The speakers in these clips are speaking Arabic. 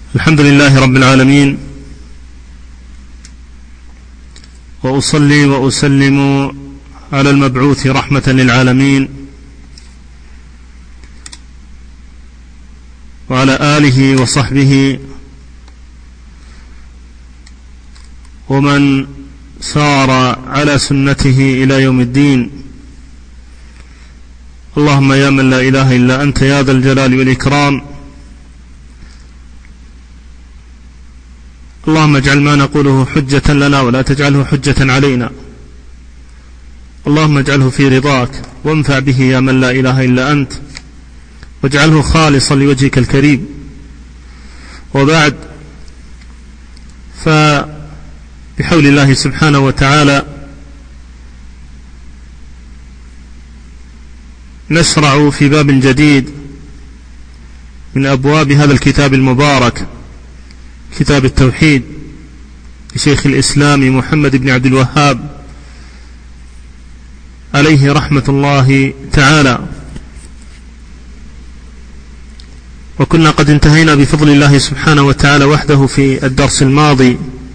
الحمد لله رب العالمين، وأصلي وأسلم على المبعوث رحمة للعالمين وعلى آله وصحبه ومن سار على سنته إلى يوم الدين. اللهم يا من لا إله إلا أنت يا ذا الجلال والإكرام، اللهم اجعل ما نقوله حجة لنا ولا تجعله حجة علينا، اللهم اجعله في رضاك وانفع به يا من لا إله إلا أنت، واجعله خالصا لوجهك الكريم. وبعد، فبحول الله سبحانه وتعالى نشرع في باب جديد من أبواب هذا الكتاب المبارك، كتاب التوحيد لشيخ الإسلام محمد بن عبد الوهاب عليه رحمة الله تعالى. وكنا قد انتهينا بفضل الله سبحانه وتعالى وحده في الدرس الماضي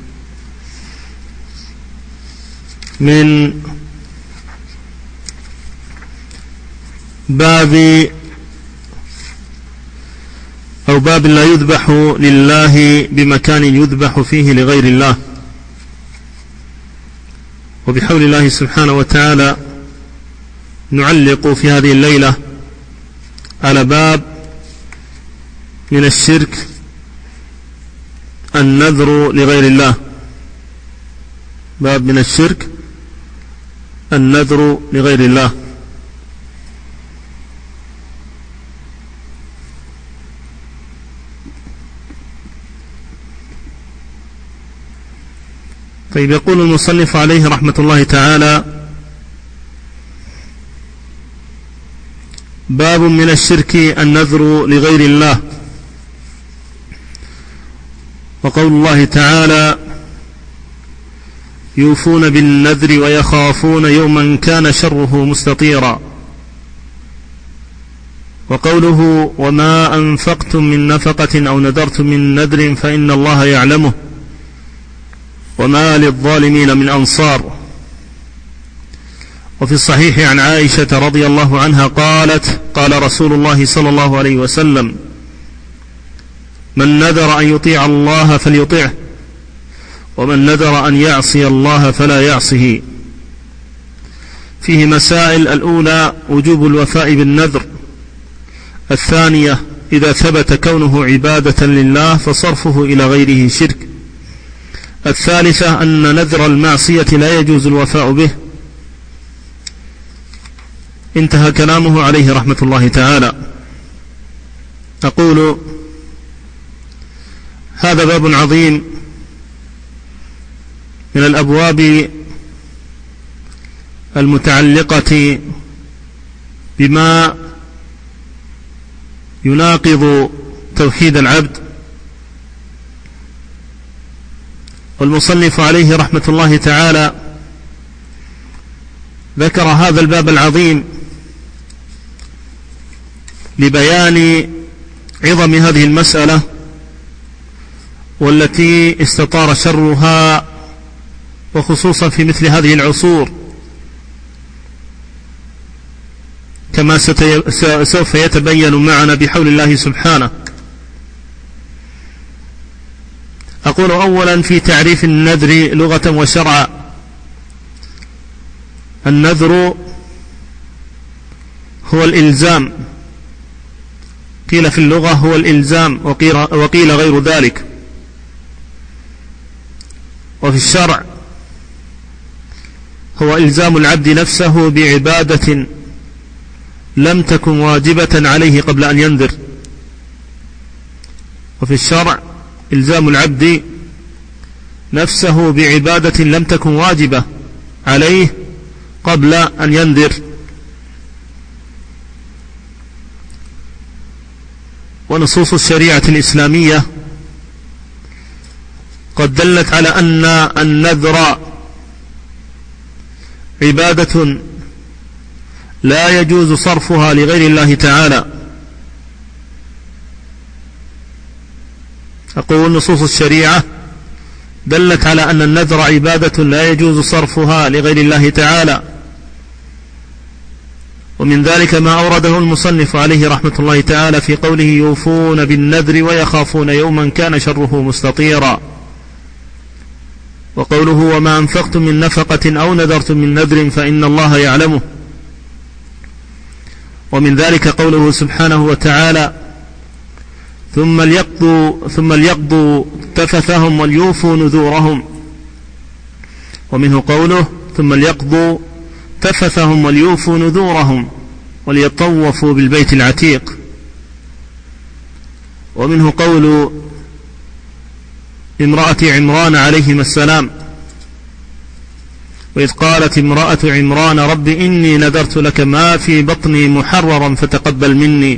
من باب لا يذبح لله بمكان يذبح فيه لغير الله. وبحول الله سبحانه وتعالى نعلق في هذه الليلة على باب من الشرك النذر لغير الله، باب من الشرك النذر لغير الله. طيب، يقول المصنف عليه رحمة الله تعالى: باب من الشرك النذر لغير الله. وقول الله تعالى: يوفون بالنذر ويخافون يوما كان شره مستطيرا. وقوله: وما أنفقتم من نفقة أو نذرتم من نذر فإن الله يعلمه وما للظالمين من أنصار. وفي الصحيح عن عائشة رضي الله عنها قالت: قال رسول الله صلى الله عليه وسلم: من نذر أن يطيع الله فليطيعه، ومن نذر أن يعصي الله فلا يعصه. فيه مسائل: الأولى وجوب الوفاء بالنذر، الثانية إذا ثبت كونه عبادة لله فصرفه إلى غيره شرك، الثالثة أن نذر المعصية لا يجوز الوفاء به. انتهى كلامه عليه رحمة الله تعالى. أقول: هذا باب عظيم من الأبواب المتعلقة بما يناقض توحيد العبد. والمصنف عليه رحمة الله تعالى ذكر هذا الباب العظيم لبيان عظم هذه المسألة، والتي استطار شرها وخصوصا في مثل هذه العصور، كما سوف يتبين معنا بحول الله سبحانه. أقول: أولا في تعريف النذر لغة وشرعا. النذر هو الإلزام، قيل في اللغة هو الإلزام، وقيل غير ذلك. وفي الشرع هو إلزام العبد نفسه بعبادة لم تكن واجبة عليه قبل أن ينذر. وفي الشرع إلزام العبد نفسه بعبادة لم تكن واجبة عليه قبل أن ينذر. ونصوص الشريعة الإسلامية قد دلت على أن النذر عبادة لا يجوز صرفها لغير الله تعالى، أقول نصوص الشريعة دلت على أن النذر عبادة لا يجوز صرفها لغير الله تعالى، ومن ذلك ما أورده المصنف عليه رحمة الله تعالى في قوله يوفون بالنذر ويخافون يوما كان شره مستطيرا، وقوله وما أنفقتم من نفقة أو نذرتم من نذر فإن الله يعلمه. ومن ذلك قوله سبحانه وتعالى ثم ليقضوا تفثهم وليوفوا نذورهم، ومنه قوله ثم ليقضوا تفثهم وليوفوا نذورهم وليطوفوا بالبيت العتيق. ومنه قول امرأة عمران عليهما السلام وإذ قالت امرأة عمران رب إني نذرت لك ما في بطني محررا فتقبل مني.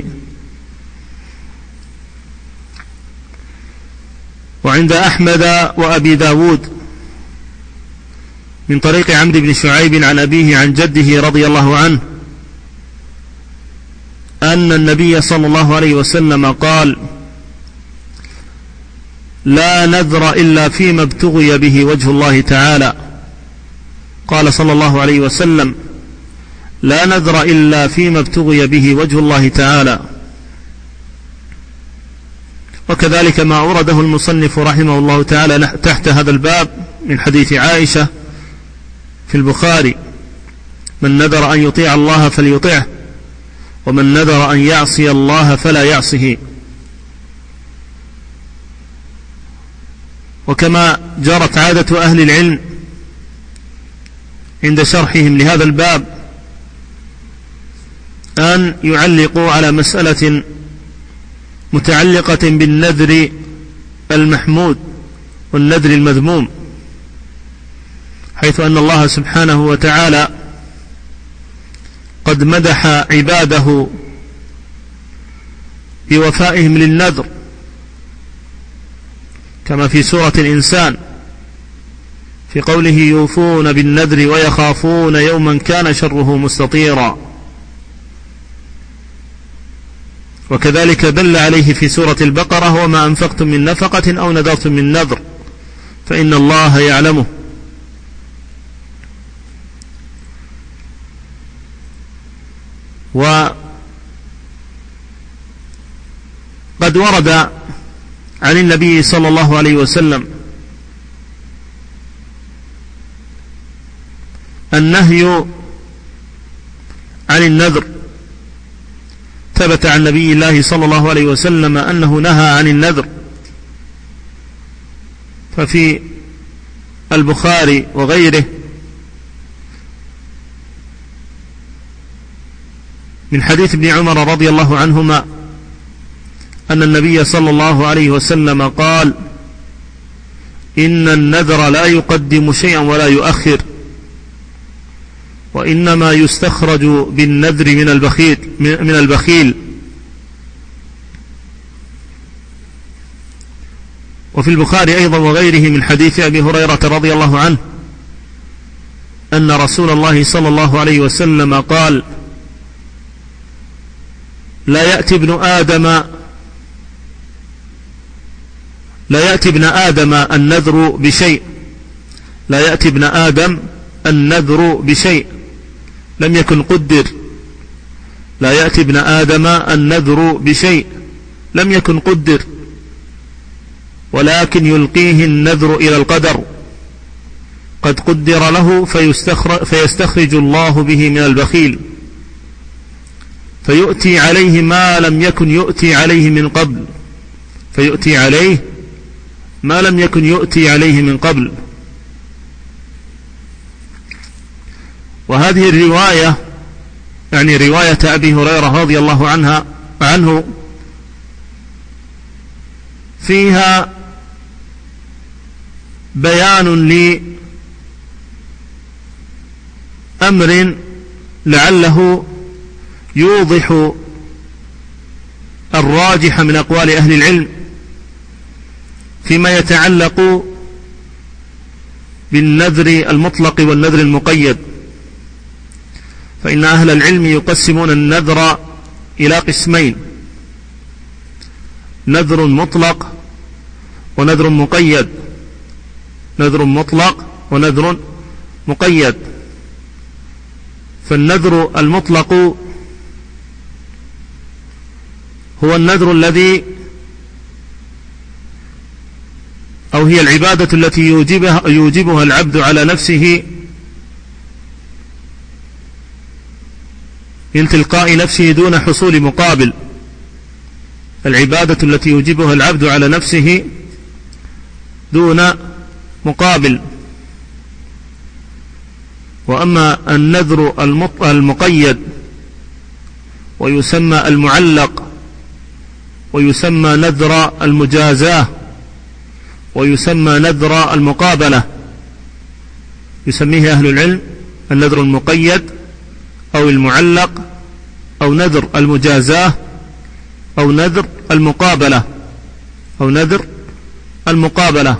وعند أحمد وأبي داود من طريق عمرو بن شعيب عن أبيه عن جده رضي الله عنه أن النبي صلى الله عليه وسلم قال لا نذر إلا فيما ابتغي به وجه الله تعالى. قال صلى الله عليه وسلم لا نذر إلا فيما ابتغي به وجه الله تعالى. وكذلك ما أورده المصنف رحمه الله تعالى تحت هذا الباب من حديث عائشة في البخاري من نذر أن يطيع الله فليطيعه ومن نذر أن يعصي الله فلا يعصه. وكما جرت عادة أهل العلم عند شرحهم لهذا الباب أن يعلقوا على مسألة متعلقة بالنذر المحمود والنذر المذموم، حيث أن الله سبحانه وتعالى قد مدح عباده بوفائهم للنذر كما في سورة الإنسان في قوله يوفون بالنذر ويخافون يوما كان شره مستطيرا. وكذلك دل عليه في سورة البقرة وما أنفقتم من نفقة أو نذرتم من نذر فإن الله يعلمه. وقد ورد عن النبي صلى الله عليه وسلم النهي عن النذر، ثبت عن نبي الله صلى الله عليه وسلم أنه نهى عن النذر، ففي البخاري وغيره من حديث ابن عمر رضي الله عنهما أن النبي صلى الله عليه وسلم قال إن النذر لا يقدم شيئا ولا يؤخر وإنما يستخرج بالنذر من البخيل. وفي البخاري أيضا وغيره من حديث أبي هريرة رضي الله عنه أن رسول الله صلى الله عليه وسلم قال لا يأتي ابن آدم النذر بشيء، لا يأتي ابن آدم النذر بشيء لم يكن قدر، لا يأتي ابن آدم النذر بشيء لم يكن قدر، ولكن يلقيه النذر إلى القدر قد قدر له فيستخرج الله به من البخيل فيؤتي عليه ما لم يكن يؤتي عليه من قبل، فيؤتي عليه ما لم يكن يؤتي عليه من قبل. وهذه الرواية يعني رواية أبي هريرة رضي الله عنه فيها بيان لأمر لعله يوضح الراجح من أقوال أهل العلم فيما يتعلق بالنذر المطلق والنذر المقيد. فإن أهل العلم يقسمون النذر إلى قسمين: نذر مطلق ونذر مقيد، نذر مطلق ونذر مقيد. فالنذر المطلق هو النذر الذي أو هي العبادة التي يوجبها العبد على نفسه من تلقاء نفسه دون حصول مقابل، العبادة التي يوجبها العبد على نفسه دون مقابل. وأما النذر المقيد ويسمى المعلق ويسمى نذر المجازاة ويسمى نذر المقابلة، يسميه أهل العلم النذر المقيد أو المعلق أو نذر المجازاة أو نذر المقابلة أو نذر المقابلة.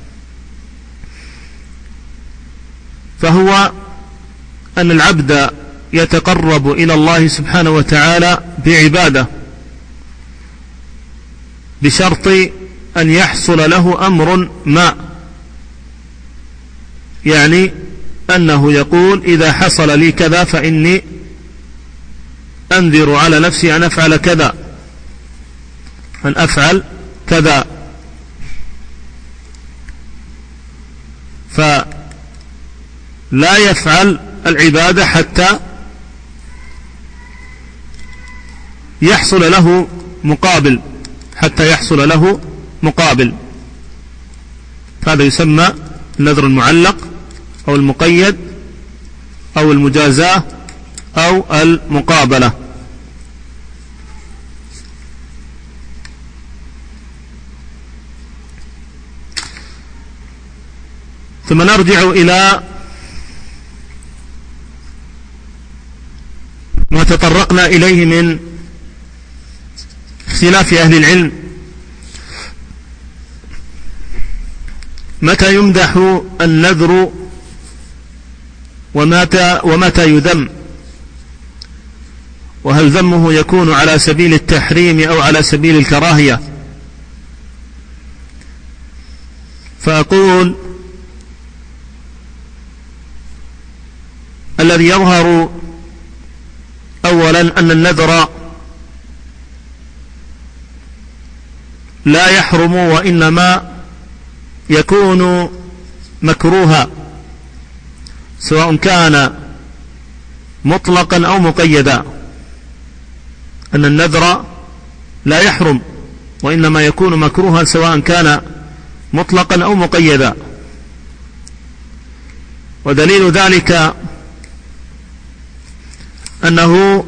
فهو أن العبد يتقرب إلى الله سبحانه وتعالى بعبادة بشرط أن يحصل له أمر ما، يعني أنه يقول إذا حصل لي كذا فإني أنذر على نفسي أن أفعل كذا، أن أفعل كذا. فلا يفعل العبادة حتى يحصل له مقابل، حتى يحصل له مقابل. هذا يسمى النذر المعلق أو المقيد أو المجازاة أو المقابلة. ثم نرجع إلى ما تطرقنا إليه من اختلاف أهل العلم متى يمدح النذر ومتى يذم، وهل ذمه يكون على سبيل التحريم أو على سبيل الكراهية. فأقول الذي يظهر أولا أن النذر لا يحرم وإنما يكون مكروها، سواء كان مطلقا أو مقيدا. أن النذر لا يحرم وإنما يكون مكروها سواء كان مطلقا أو مقيدا. ودليل ذلك أنه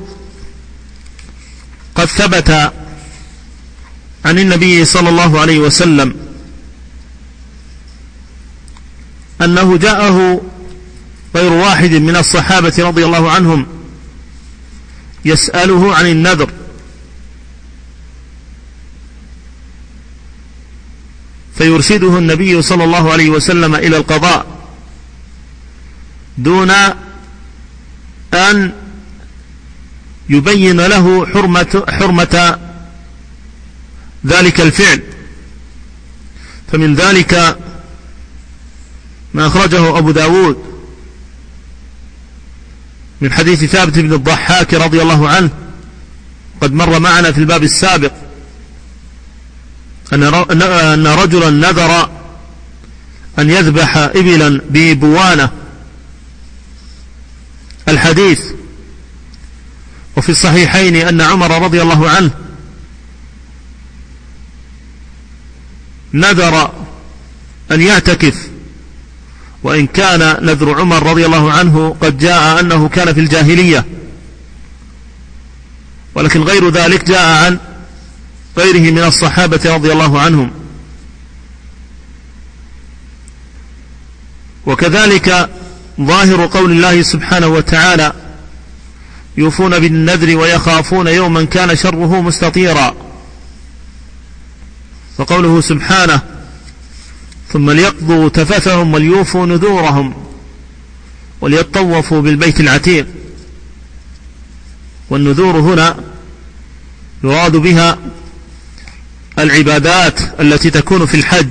قد ثبت عن النبي صلى الله عليه وسلم أنه جاءه غير واحد من الصحابة رضي الله عنهم يسأله عن النذر، فيرشده النبي صلى الله عليه وسلم إلى القضاء دون أن يبين له حرمة ذلك الفعل. فمن ذلك ما أخرجه أبو داود من حديث ثابت بن الضحاك رضي الله عنه، قد مر معنا في الباب السابق، أن رجلا نذر أن يذبح إبلا ببوانة الحديث. وفي الصحيحين أن عمر رضي الله عنه نذر أن يعتكف، وإن كان نذر عمر رضي الله عنه قد جاء أنه كان في الجاهلية، ولكن غير ذلك جاء عن غيره من الصحابة رضي الله عنهم. وكذلك ظاهر قول الله سبحانه وتعالى يوفون بالنذر ويخافون يوما كان شره مستطيرا. وقوله سبحانه ثم ليقضوا تفثهم وليوفوا نذورهم وليطوفوا بالبيت العتيق. والنذور هنا يراد بها العبادات التي تكون في الحج.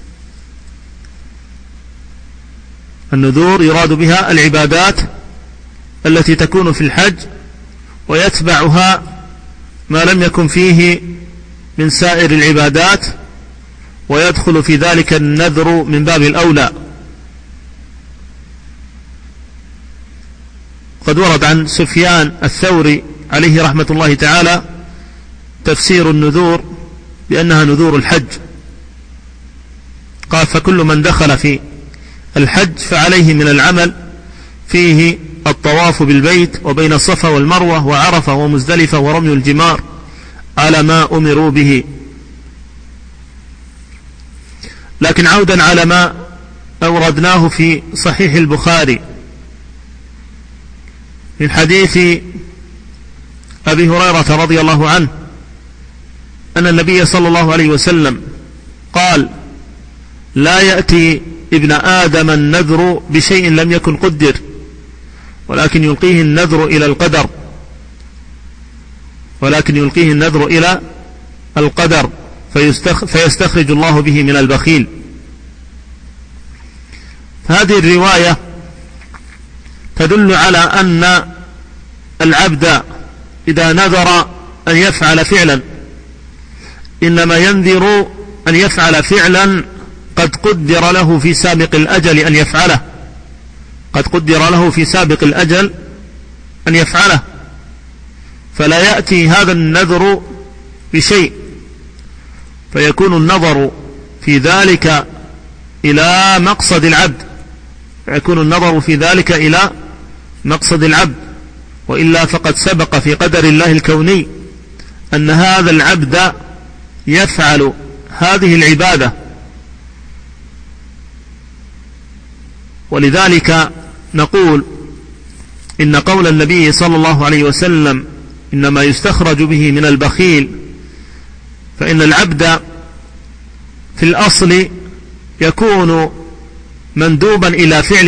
النذور يراد بها العبادات التي تكون في الحج، ويتبعها ما لم يكن فيه من سائر العبادات، ويدخل في ذلك النذر من باب الأولى. قد ورد عن سفيان الثوري عليه رحمة الله تعالى تفسير النذور بأنها نذور الحج. قال: فكل من دخل في الحج فعليه من العمل فيه الطواف بالبيت وبين الصفا والمروة وعرفة ومزدلفة ورمي الجمار على ما أمروا به. لكن عودا على ما أوردناه في صحيح البخاري من حديث أبي هريرة رضي الله عنه أن النبي صلى الله عليه وسلم قال: لا يأتي ابن آدم النذر بشيء لم يكن قدر، ولكن يلقيه النذر إلى القدر، فيستخرج الله به من البخيل. هذه الرواية تدل على أن العبد إذا نذر أن يفعل فعلا إنما ينذر أن يفعل فعلا قد قدر له في سابق الأجل أن يفعله، فلا يأتي هذا النذر بشيء فيكون النظر في ذلك إلى مقصد العبد، وإلا فقد سبق في قدر الله الكوني أن هذا العبد يفعل هذه العبادة. ولذلك نقول إن قول النبي صلى الله عليه وسلم إنما يستخرج به من البخيل، فإن العبد في الأصل يكون مندوبا إلى فعل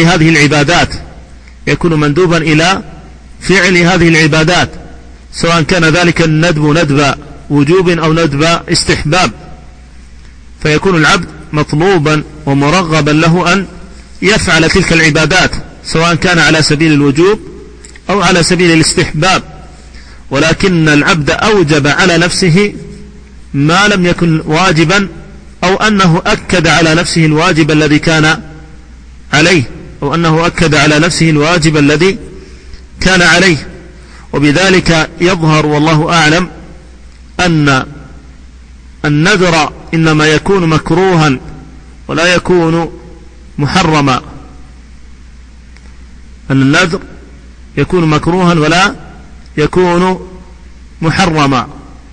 هذه العبادات، سواء كان ذلك الندب ندب وجوب أو ندب استحباب، فيكون العبد مطلوبا ومرغبا له أن يفعل تلك العبادات، سواء كان على سبيل الوجوب أو على سبيل الاستحباب. ولكن العبد أوجب على نفسه ما لم يكن واجبا، أو أنه أكد على نفسه الواجب الذي كان عليه، وبذلك يظهر والله أعلم أن النذر إنما يكون مكروها ولا يكون محرما. أن النذر يكون مكروها ولا يكون محرما.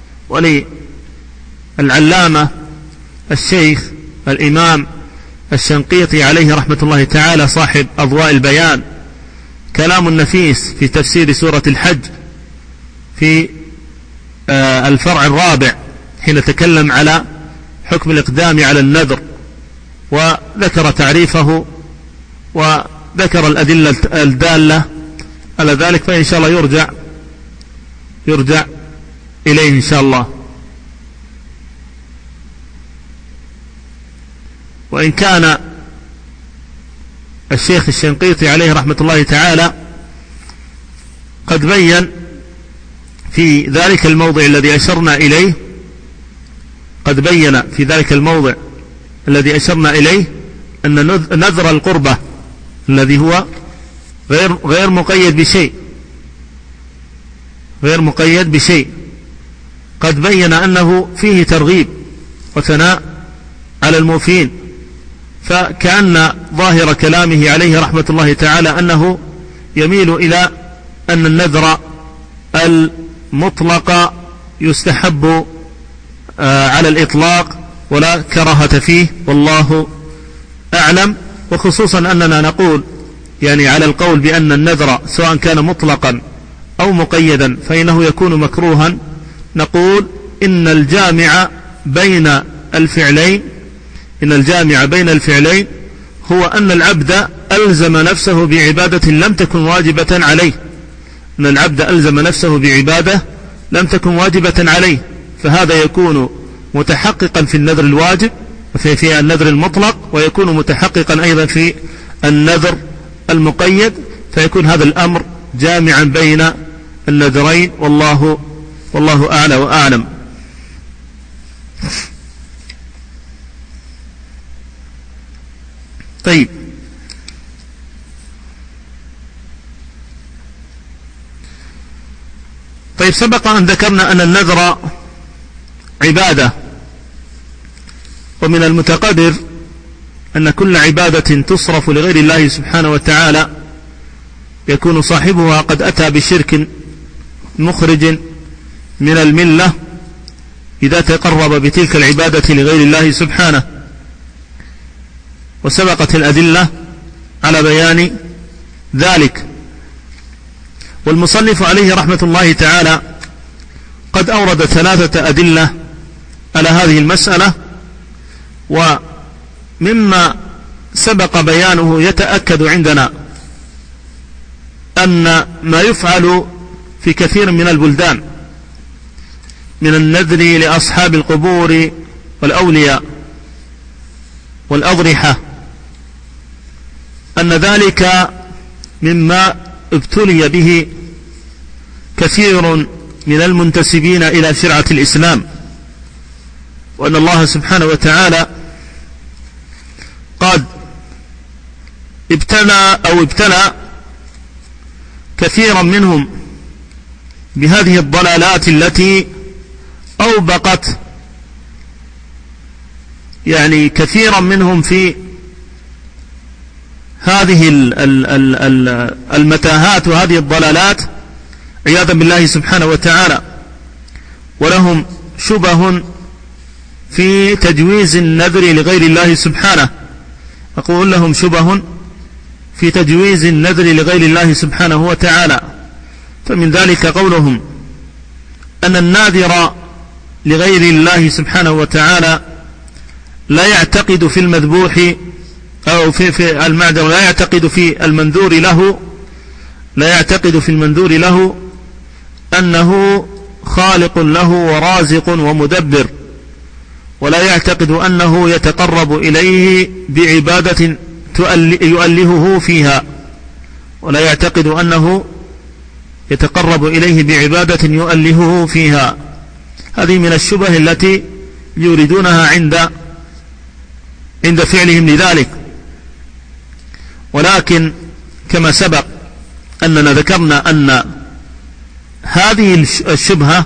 وللعلامة الشيخ الإمام الشنقيطي عليه رحمة الله تعالى صاحب أضواء البيان كلام نفيس في تفسير سورة الحج في الفرع الرابع، حين تكلم على حكم الإقدام على النذر وذكر تعريفه وذكر الأدلة الدالة على ذلك، فإن شاء الله يرجع إليه إن شاء الله. وإن كان الشيخ الشنقيطي عليه رحمة الله تعالى قد بين في ذلك الموضع الذي أشرنا إليه أن نذر القربة الذي هو غير مقيد بشيء قد بين أنه فيه ترغيب وثناء على الموفين، فكأن ظاهر كلامه عليه رحمة الله تعالى أنه يميل إلى أن النذر المطلق يستحب على الإطلاق ولا كراهة فيه، والله أعلم. وخصوصا أننا نقول يعني على القول بأن النذر سواء كان مطلقا أو مقيدا فإنه يكون مكروها، نقول إن الجامع بين الفعلين هو أن العبد ألزم نفسه بعبادة لم تكن واجبة عليه، فهذا يكون متحققا في النذر الواجب في النذر المطلق، ويكون متحققا أيضا في النذر المقيد، فيكون هذا الأمر جامعا بين النذرين، والله أعلى وأعلم. طيب، سبق أن ذكرنا أن النذر عبادة، ومن المتقدر أن كل عبادة تصرف لغير الله سبحانه وتعالى يكون صاحبها قد أتى بشرك مخرج من الملة إذا تقرب بتلك العبادة لغير الله سبحانه، وسبقت الأدلة على بيان ذلك. والمصنف عليه رحمة الله تعالى قد أورد 3 أدلة على هذه المسألة، ومما سبق بيانه يتأكد عندنا أن ما يفعل في كثير من البلدان من النذر لأصحاب القبور والأولياء والأضرحة أن ذلك مما ابتلي به كثير من المنتسبين إلى شرعة الإسلام، وأن الله سبحانه وتعالى قد ابتلى كثيرا منهم بهذه الضلالات التي أوبقت يعني كثيرا منهم في هذه المتاهات وهذه الضلالات عياذا بالله سبحانه وتعالى، ولهم شبه في تجويز النذر لغير الله سبحانه. أقول لهم شبه في تجويز النذر لغير الله سبحانه وتعالى، فمن ذلك قولهم أن الناذر لغير الله سبحانه وتعالى لا يعتقد في المذبوح أو في المعذر لا يعتقد في المنذور له أنه خالق له ورازق ومدبر، ولا يعتقد أنه يتقرب إليه بعبادة يؤلهه فيها، ولا يعتقد أنه يتقرب إليه بعبادة يؤلهه فيها. هذه من الشبه التي يريدونها عند فعلهم لذلك. ولكن كما سبق أننا ذكرنا أن هذه الشبهة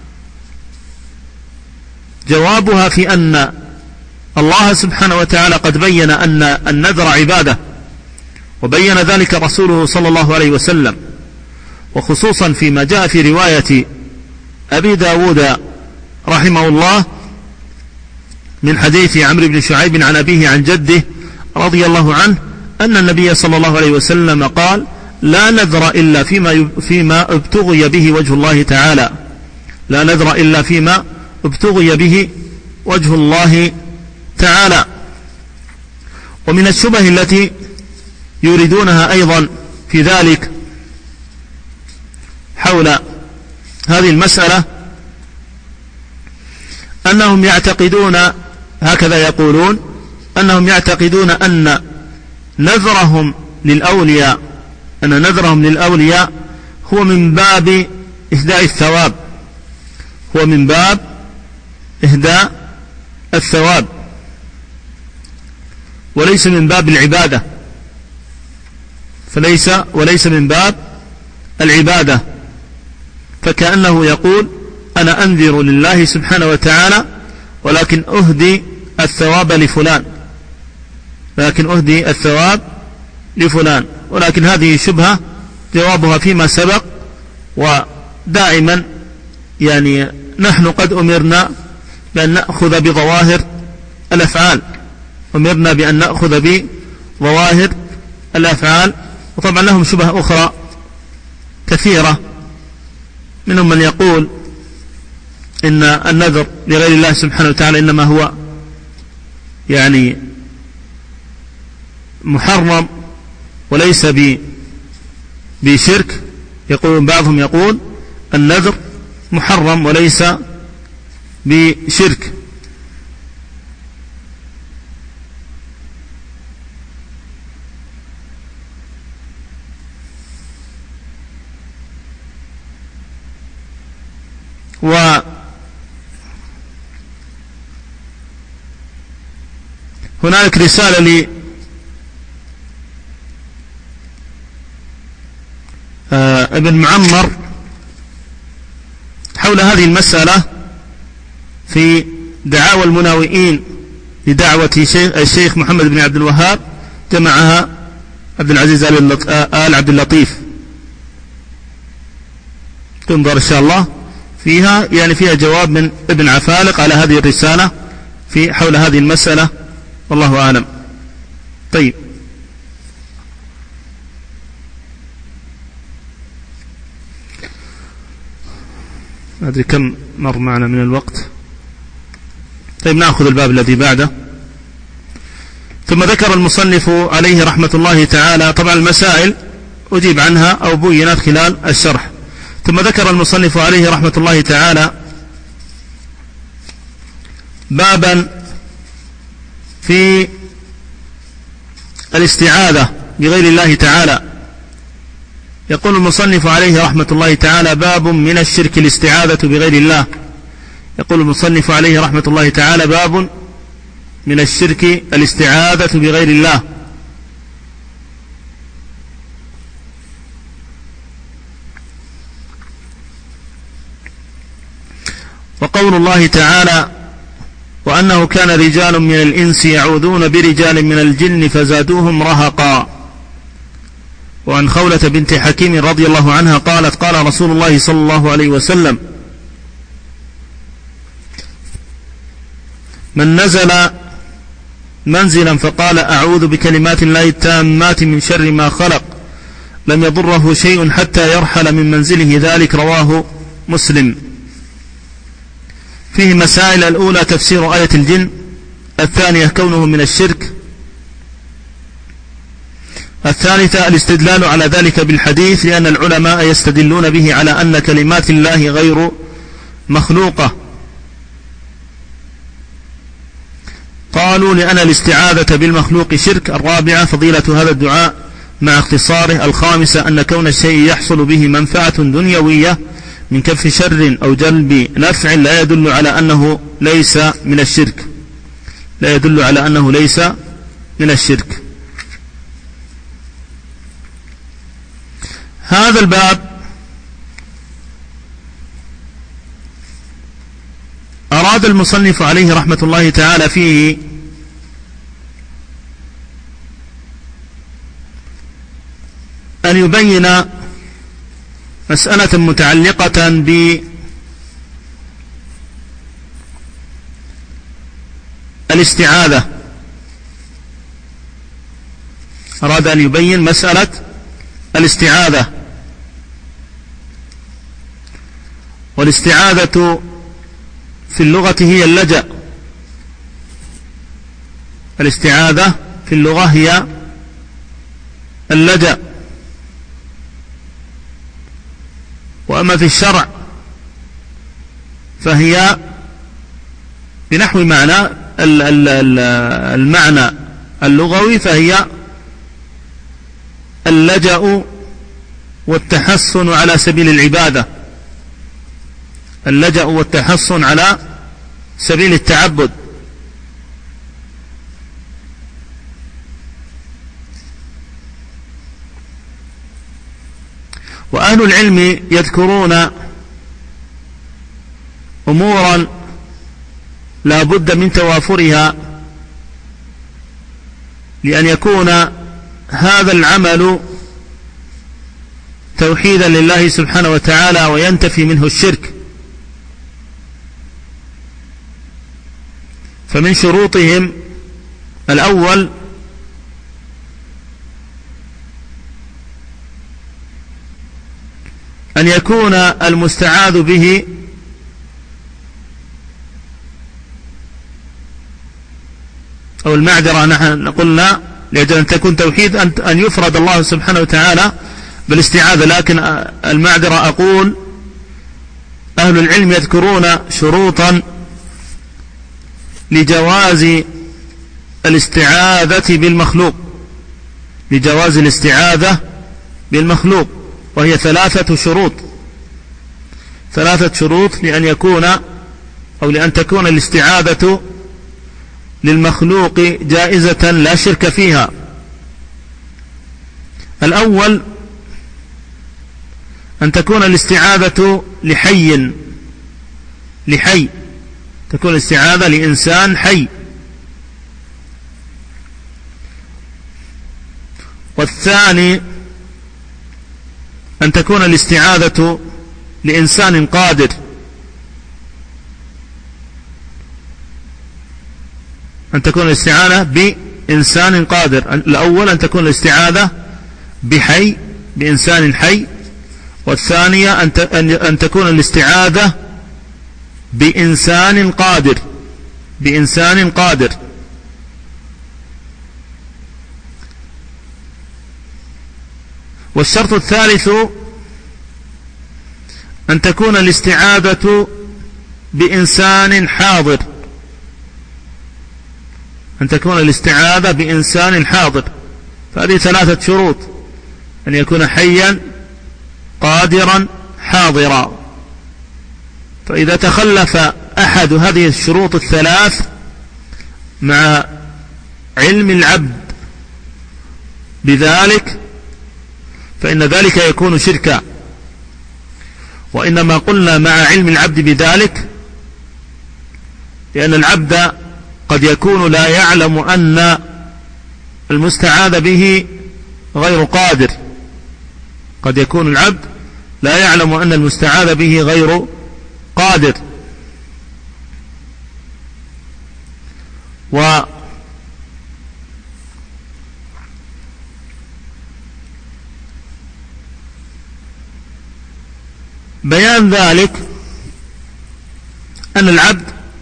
جوابها في أن الله سبحانه وتعالى قد بين أن النذر عبادة، وبين ذلك رسوله صلى الله عليه وسلم، وخصوصا فيما جاء في رواية أبي داود رحمه الله من حديث عمرو بن شعيب عن أبيه عن جده رضي الله عنه أن النبي صلى الله عليه وسلم قال: لا نذر إلا فيما ابتغي به وجه الله تعالى، لا نذر إلا فيما ابتغي به وجه الله تعالى. ومن الشبه التي يريدونها أيضا في ذلك حول هذه المسألة أنهم يعتقدون، هكذا يقولون، أنهم يعتقدون أن نذرهم للأولياء هو من باب إهداء الثواب، وليس من باب العبادة، وليس من باب العبادة. فكأنه يقول: أنا أنذر لله سبحانه وتعالى ولكن أهدي الثواب لفلان، ولكن هذه شبهة جوابها فيما سبق. ودائما يعني نحن قد أمرنا بأن نأخذ بظواهر الأفعال، وطبعا لهم شبهة أخرى كثيرة، منهم من يقول إن النذر لغير الله سبحانه وتعالى إنما هو يعني محرم وليس بشرك. بعضهم يقول النذر محرم وليس بشرك، هنالك رسالة ابن معمر حول هذه المسألة في دعاوى المناوئين لدعوة الشيخ محمد بن عبد الوهاب، جمعها عبد العزيز آل عبد اللطيف. تنظر إن شاء الله فيها، يعني فيها جواب من ابن عفالق على هذه الرسالة في حول هذه المسألة، والله أعلم. طيب، ما أدري كم مر معنا من الوقت. طيب، نأخذ الباب الذي بعده. ثم ذكر المصنف عليه رحمة الله تعالى، طبعا المسائل أجيب عنها أو بينت خلال الشرح. ثم ذكر المصنف عليه رحمة الله تعالى بابا في الاستعاذة بغير الله تعالى. يقول المصنف عليه رحمة الله تعالى: باب من الشرك الاستعاذة بغير الله. يقول المصنف عليه رحمة الله تعالى: باب من الشرك الاستعاذة بغير الله. وقول الله تعالى: وأنه كان رجال من الإنس يعوذون برجال من الجن فزادوهم رهقا. وعن خولة بنت حكيم رضي الله عنها قالت: قال رسول الله صلى الله عليه وسلم: من نزل منزلا فقال أعوذ بكلمات الله التامات من شر ما خلق لم يضره شيء حتى يرحل من منزله ذلك. رواه مسلم. فيه مسائل: الأولى تفسير آية الجن، الثانية كونه من الشرك، الثالثة الاستدلال على ذلك بالحديث، لأن العلماء يستدلون به على أن كلمات الله غير مخلوقة. قالوا لأن الاستعاذة بالمخلوق شرك. الرابعة فضيلة هذا الدعاء مع اختصاره. الخامسة أن كون الشيء يحصل به منفعة دنيوية من كف شر أو جلب نفع لا يدل على أنه ليس من الشرك، لا يدل على أنه ليس من الشرك. هذا الباب أراد المصنف عليه رحمة الله تعالى فيه أن يبين مسألة متعلقة بالاستعاذة. أراد أن يبين مسألة الاستعاذة. والاستعاذة في اللغة هي اللجأ. الاستعاذة في اللغة هي اللجأ. وأما في الشرع فهي بنحو معنى المعنى اللغوي، فهي اللجأ والتحصن على سبيل العبادة، اللجأ والتحصن على سبيل التعبد. وأهل العلم يذكرون أمورا لا بد من توافرها لأن يكون هذا العمل توحيدا لله سبحانه وتعالى وينتفي منه الشرك. فمن شروطهم الأول أن يكون المستعاذ به أو المعذرة، نحن قلنا لأجل أن تكون توحيد أن يفرد الله سبحانه وتعالى بالاستعاذة، لكن المعذرة أقول أهل العلم يذكرون شروطا لجواز الاستعاذة بالمخلوق، لجواز الاستعاذة بالمخلوق، وهي ثلاثة شروط لأن يكون أو لأن تكون الاستعاذة للمخلوق جائزة لا شرك فيها. الأول أن تكون الاستعاذة لحي، تكون الاستعاذة لإنسان حي. والثاني أن تكون الاستعاذة لإنسان قادر، أن تكون الاستعانة بإنسان قادر. الأول أن تكون الاستعاذة بحي، بإنسان حي. والثانية أن تكون الاستعاذة بإنسان قادر، بإنسان قادر. والشرط الثالث أن تكون الاستعاذة بإنسان حاضر، أن تكون الاستعاذة بإنسان حاضر. فهذه 3 شروط: أن يكون حيا قادرا حاضرا. فإذا تخلف أحد هذه الشروط ال3 مع علم العبد بذلك فإن ذلك يكون شركا. وإنما قلنا مع علم العبد بذلك لأن العبد قد يكون لا يعلم أن المستعاذ به غير قادر، قد يكون العبد لا يعلم أن المستعاذ به غير قادر. بيان ذلك أن العبد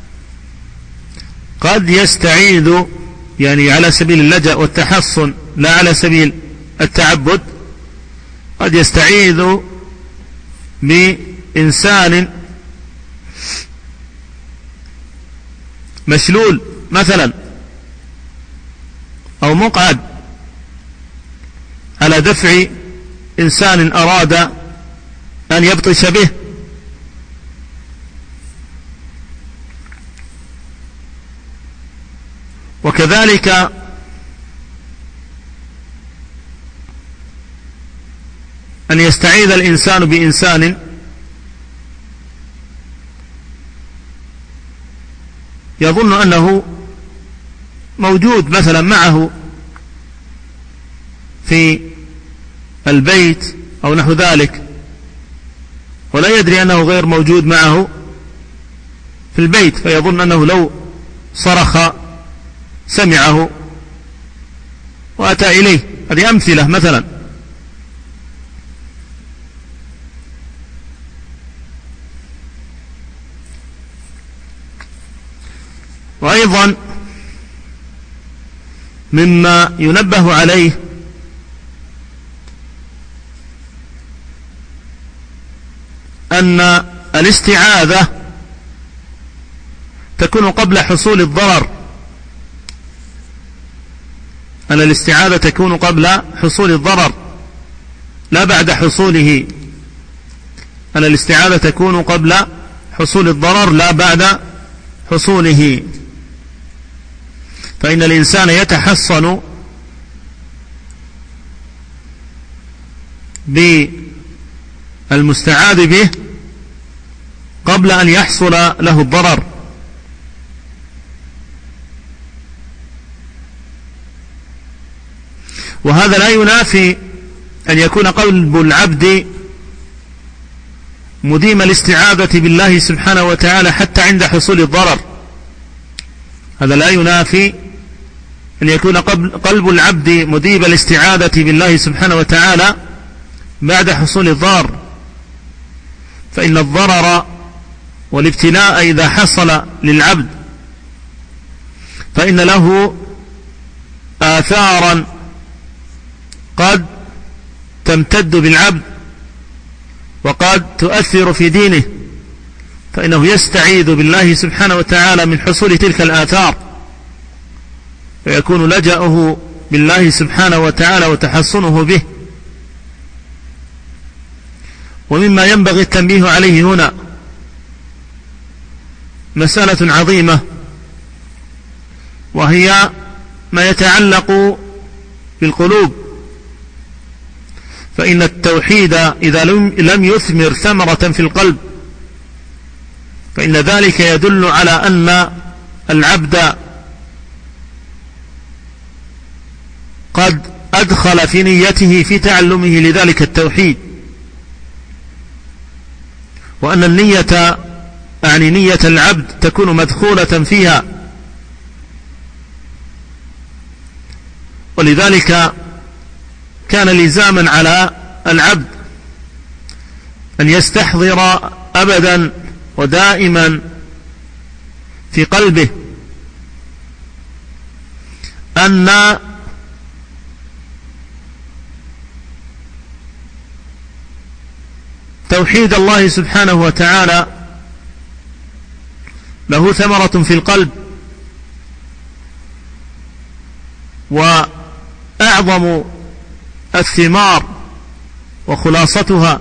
قد يستعيذ يعني على سبيل اللجأ والتحصن لا على سبيل التعبد، قد يستعيذ بإنسان مشلول مثلا أو مقعد على دفع إنسان أراد أن يبطش به. وكذلك أن يستعيذ الإنسان بإنسان يظن أنه موجود مثلا معه في البيت أو نحو ذلك، ولا يدري أنه غير موجود معه في البيت، فيظن أنه لو صرخ سمعه وأتى إليه. هذه أمثلة مثلا. وأيضا مما ينبه عليه أن الاستعاذة تكون قبل حصول الضرر، أن الاستعاذة تكون قبل حصول الضرر لا بعد حصوله، أن الاستعاذة تكون قبل حصول الضرر لا بعد حصوله. فإن الإنسان يتحصن بالمستعاذ به قبل أن يحصل له الضرر. وهذا لا ينافي أن يكون قلب العبد مديم الاستعاذة بالله سبحانه وتعالى حتى عند حصول الضرر. هذا لا ينافي أن يكون قلب العبد مديم الاستعاذة بالله سبحانه وتعالى بعد حصول الضرر. فإن الضرر والابتلاء إذا حصل للعبد فإن له آثارا قد تمتد بالعبد وقد تؤثر في دينه، فإنه يستعيذ بالله سبحانه وتعالى من حصول تلك الآثار، ويكون لجأه بالله سبحانه وتعالى وتحصنه به. ومما ينبغي التنبيه عليه هنا مسألة عظيمة، وهي ما يتعلق بالقلوب. فإن التوحيد إذا لم يثمر ثمرة في القلب فإن ذلك يدل على أن العبد قد أدخل في نيته في تعلمه لذلك التوحيد، وأن النية يعني نية العبد تكون مدخولة فيها. ولذلك كان لزاما على العبد أن يستحضر أبدا ودائما في قلبه أن توحيد الله سبحانه وتعالى له ثمرة في القلب، وأعظم الثمار وخلاصتها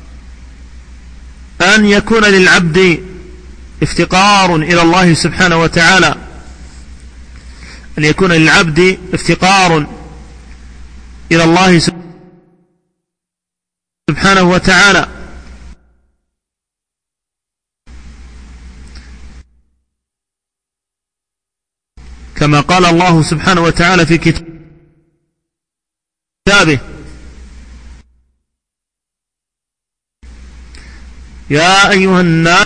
أن يكون للعبد افتقار إلى الله سبحانه وتعالى، أن يكون للعبد افتقار إلى الله سبحانه وتعالى، كما قال الله سبحانه وتعالى في كتابه: يا أيها الناس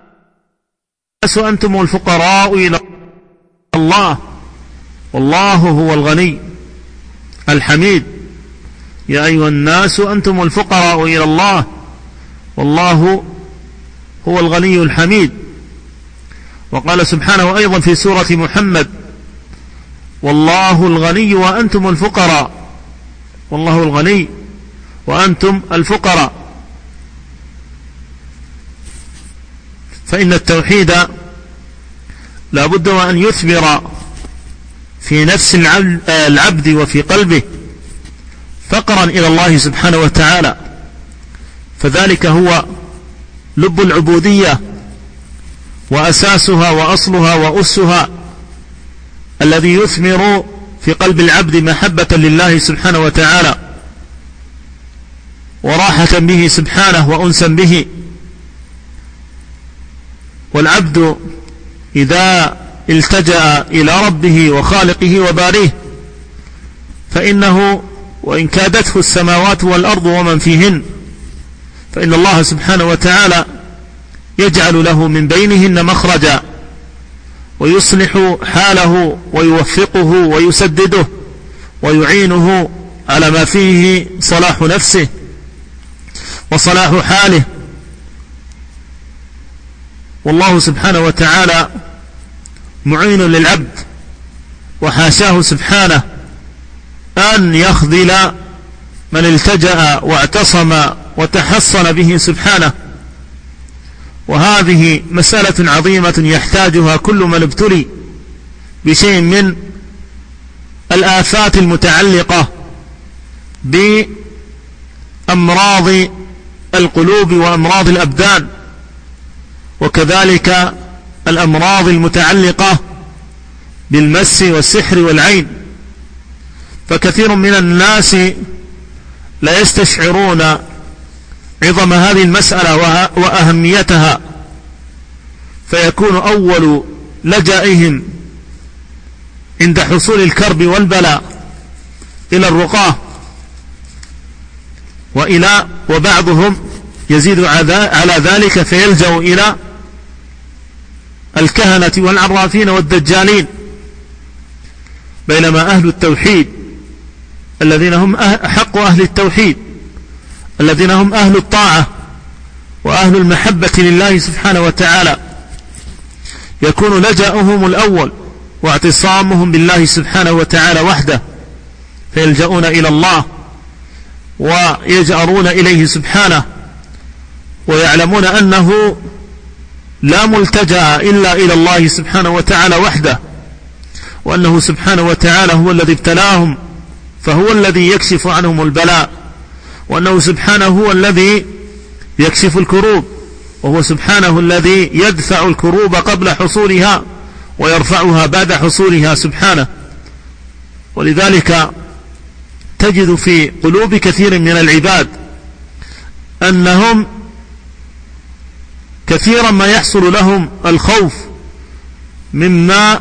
أنتم الفقراء إلى الله والله هو الغني الحميد. يا أيها الناس أنتم الفقراء إلى الله والله هو الغني الحميد. وقال سبحانه أيضا في سورة محمد: والله الغني وأنتم الفقراء، والله الغني وأنتم الفقراء. فإن التوحيد لا بد وأن يثمر في نفس العبد وفي قلبه فقرا إلى الله سبحانه وتعالى، فذلك هو لب العبودية وأساسها وأصلها وأسها، الذي يثمر في قلب العبد محبة لله سبحانه وتعالى وراحة به سبحانه وأنسا به. والعبد إذا التجأ إلى ربه وخالقه وباريه فإنه وإن كادته السماوات والأرض ومن فيهن فإن الله سبحانه وتعالى يجعل له من بينهن مخرجا ويصلح حاله ويوفقه ويسدده ويعينه على ما فيه صلاح نفسه وصلاح حاله. والله سبحانه وتعالى معين للعبد، وحاشاه سبحانه أن يخذل من التجأ واعتصم وتحصن به سبحانه. وهذه مسألة عظيمة يحتاجها كل من ابتلي بشيء من الآفات المتعلقة بأمراض القلوب وأمراض الأبدان، وكذلك الأمراض المتعلقة بالمس والسحر والعين. فكثير من الناس لا يستشعرون عظم هذه المسألة وأهميتها، فيكون أول لجائهم عند حصول الكرب والبلاء إلى الرقاة وبعضهم يزيد على ذلك فيلجأ إلى الكهنة والعرافين والدجالين، بينما أهل التوحيد الذين هم أحق أهل التوحيد الذين هم أهل الطاعة وأهل المحبة لله سبحانه وتعالى يكون لجأهم الأول واعتصامهم بالله سبحانه وتعالى وحده، فيلجأون إلى الله ويجأرون إليه سبحانه، ويعلمون أنه لا ملتجأ إلا إلى الله سبحانه وتعالى وحده، وأنه سبحانه وتعالى هو الذي ابتلاهم فهو الذي يكشف عنهم البلاء، وأنه سبحانه هو الذي يكشف الكروب، وهو سبحانه الذي يدفع الكروب قبل حصولها، ويرفعها بعد حصولها سبحانه. ولذلك تجد في قلوب كثير من العباد أنهم كثيرا ما يحصل لهم الخوف مما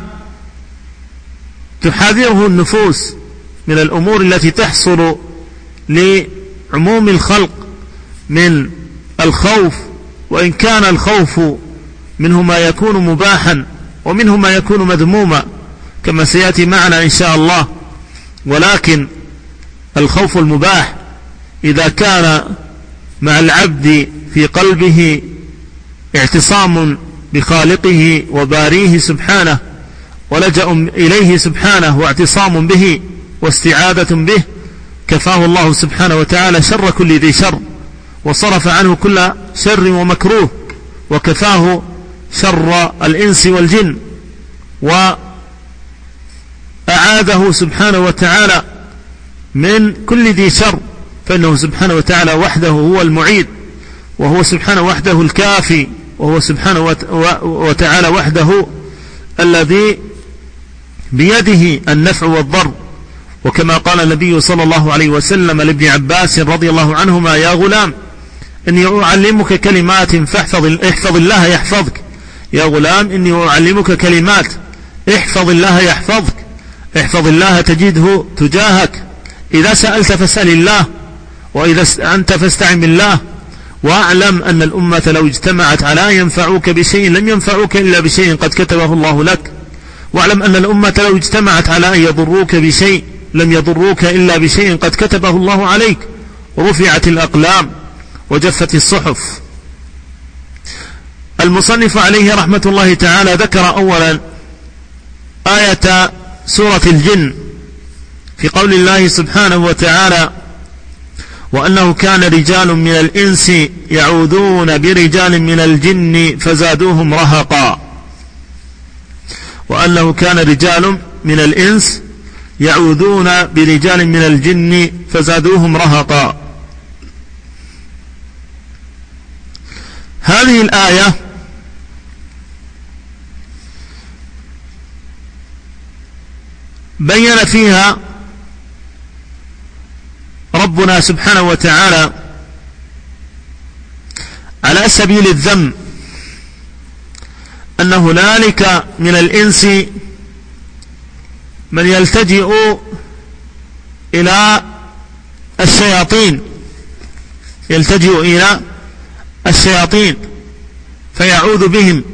تحاذره النفوس من الأمور التي تحصل لعموم الخلق من الخوف، وإن كان الخوف منه ما يكون مباحا ومنه ما يكون مذموما كما سيأتي معنا إن شاء الله، ولكن الخوف المباح إذا كان مع العبد في قلبه اعتصام بخالقه وباريه سبحانه ولجأ إليه سبحانه واعتصام به واستعاذة به، كفاه الله سبحانه وتعالى شر كل ذي شر، وصرف عنه كل شر ومكروه، وكفاه شر الإنس والجن، وأعاذه سبحانه وتعالى من كل ذي شر، فإنه سبحانه وتعالى وحده هو المعيد، وهو سبحانه وحده الكافي، وهو سبحانه وتعالى وحده الذي بيده النفع والضر. وكما قال النبي صلى الله عليه وسلم لابن عباس رضي الله عنهما: يا غلام إني أعلمك كلمات احفظ الله يحفظك. يا غلام إني أعلمك كلمات احفظ الله يحفظك، احفظ الله تجده تجاهك، إذا سألت فاسأل الله، وإذا استعنت فاستعن بالله، واعلم أن الأمة لو اجتمعت على أن ينفعوك بشيء لم ينفعوك إلا بشيء قد كتبه الله لك، واعلم أن الأمة لو اجتمعت على أن يضروك بشيء لم يضروك إلا بشيء قد كتبه الله عليك، رفعت الأقلام وجفت الصحف. المصنف عليه رحمة الله تعالى ذكر أولا آية سورة الجن في قول الله سبحانه وتعالى: وأنه كان رجال من الإنس يعوذون برجال من الجن فزادوهم رهقا. وأنه كان رجال من الإنس يعوذون برجال من الجن فزادوهم رهقا. هذه الآية بين فيها ربنا سبحانه وتعالى على سبيل الذم أن هنالك من الإنس من يلتجئ إلى الشياطين، يلتجئ إلى الشياطين فيعوذ بهم.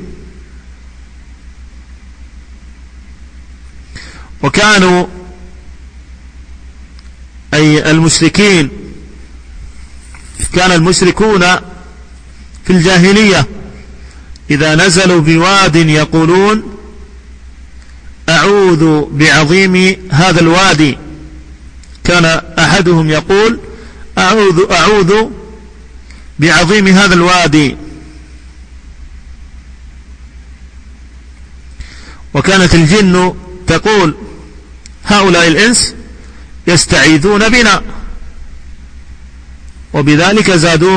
وكانوا أي المشركين، كان المشركون في الجاهلية إذا نزلوا بواد يقولون: أعوذ بعظيم هذا الوادي. كان أحدهم يقول: أعوذ بعظيم هذا الوادي. وكانت الجن تقول: هؤلاء الإنس يستعيذون بنا، وبذلك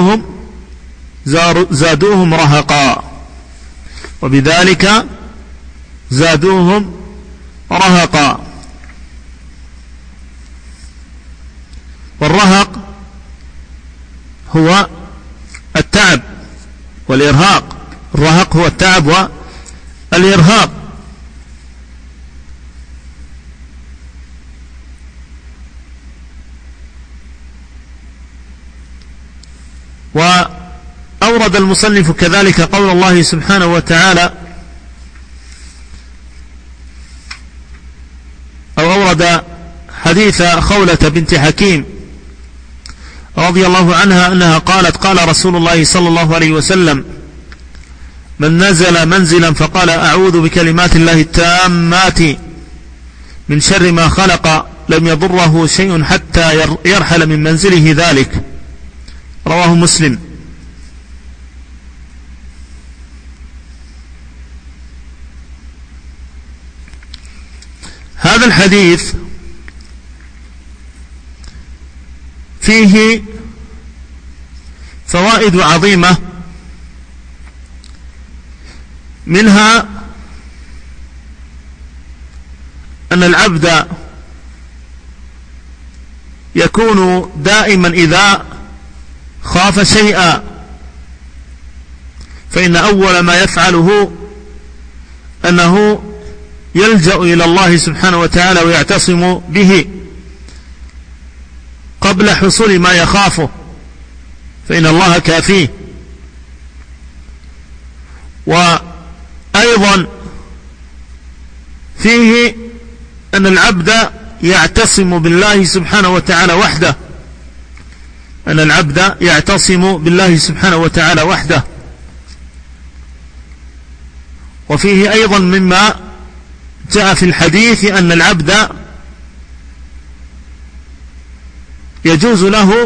زادوهم رهقا، وبذلك زادوهم رهقا. والرهق هو التعب والإرهاق، الرهق هو التعب والإرهاق. وأورد المصنف كذلك قول الله سبحانه وتعالى، أو أورد حديث خولة بنت حكيم رضي الله عنها أنها قالت: قال رسول الله صلى الله عليه وسلم: من نزل منزلا فقال أعوذ بكلمات الله التامات من شر ما خلق لم يضره شيء حتى يرحل من منزله ذلك. رواه مسلم. هذا الحديث فيه فوائد عظيمة، منها أن العبد يكون دائما إذا خاف شيئا فإن أول ما يفعله أنه يلجأ إلى الله سبحانه وتعالى ويعتصم به قبل حصول ما يخافه، فإن الله كافيه. وأيضا فيه أن العبد يعتصم بالله سبحانه وتعالى وحده، أن العبد يعتصم بالله سبحانه وتعالى وحده. وفيه أيضا مما جاء في الحديث أن العبد يجوز له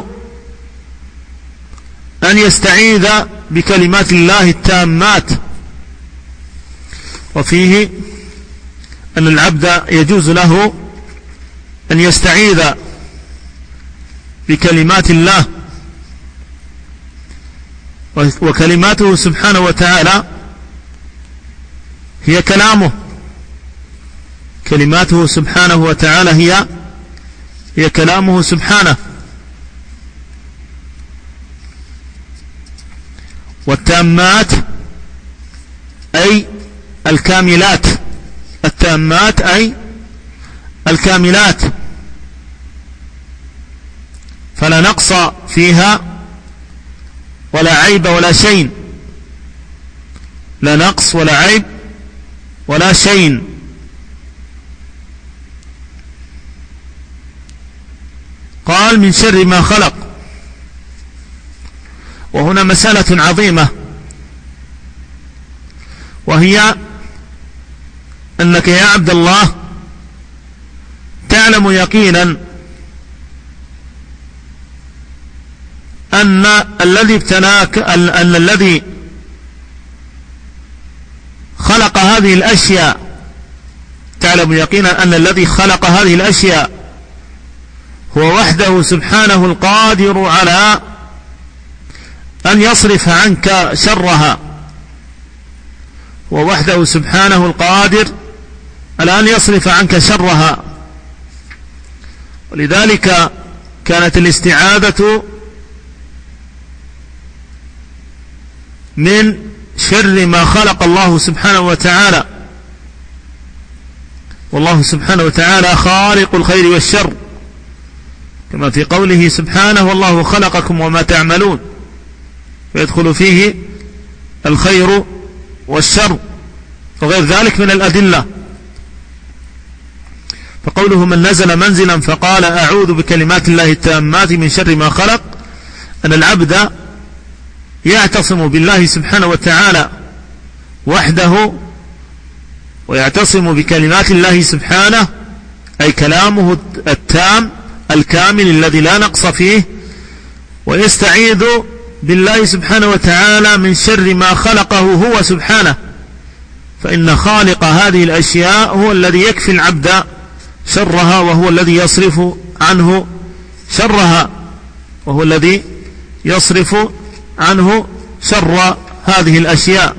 أن يستعيذ بكلمات الله التامات، وفيه أن العبد يجوز له أن يستعيذ بكلمات الله، وكلماته سبحانه وتعالى هي كلامه، كلماته سبحانه وتعالى هي كلامه سبحانه. والتامات أي الكاملات، التامات أي الكاملات، فلا نقص فيها ولا عيب ولا شيء، لا نقص ولا عيب ولا شيء. قال من شر ما خلق، وهنا مسألة عظيمة، وهي أنك يا عبد الله تعلم يقينا أن الذي ابتلاك، أن الذي خلق هذه الأشياء، تعلم يقينا أن الذي خلق هذه الأشياء هو وحده سبحانه القادر على أن يصرف عنك شرها، ووحده سبحانه القادر على أن يصرف عنك شرها. ولذلك كانت الاستعاذة من شر ما خلق الله سبحانه وتعالى، والله سبحانه وتعالى خالق الخير والشر، كما في قوله سبحانه والله خلقكم وما تعملون، فيدخل فيه الخير والشر وغير ذلك من الأدلة. فقوله من نزل منزلا فقال أعوذ بكلمات الله التامات من شر ما خلق، أن العبد يعتصم بالله سبحانه وتعالى وحده، ويعتصم بكلمات الله سبحانه أي كلامه التام الكامل الذي لا نقص فيه، ويستعيذ بالله سبحانه وتعالى من شر ما خلقه هو سبحانه، فإن خالق هذه الأشياء هو الذي يكفي العبد شرها، وهو الذي يصرف عنه شرها، وهو الذي يصرف عنه شر هذه الأشياء.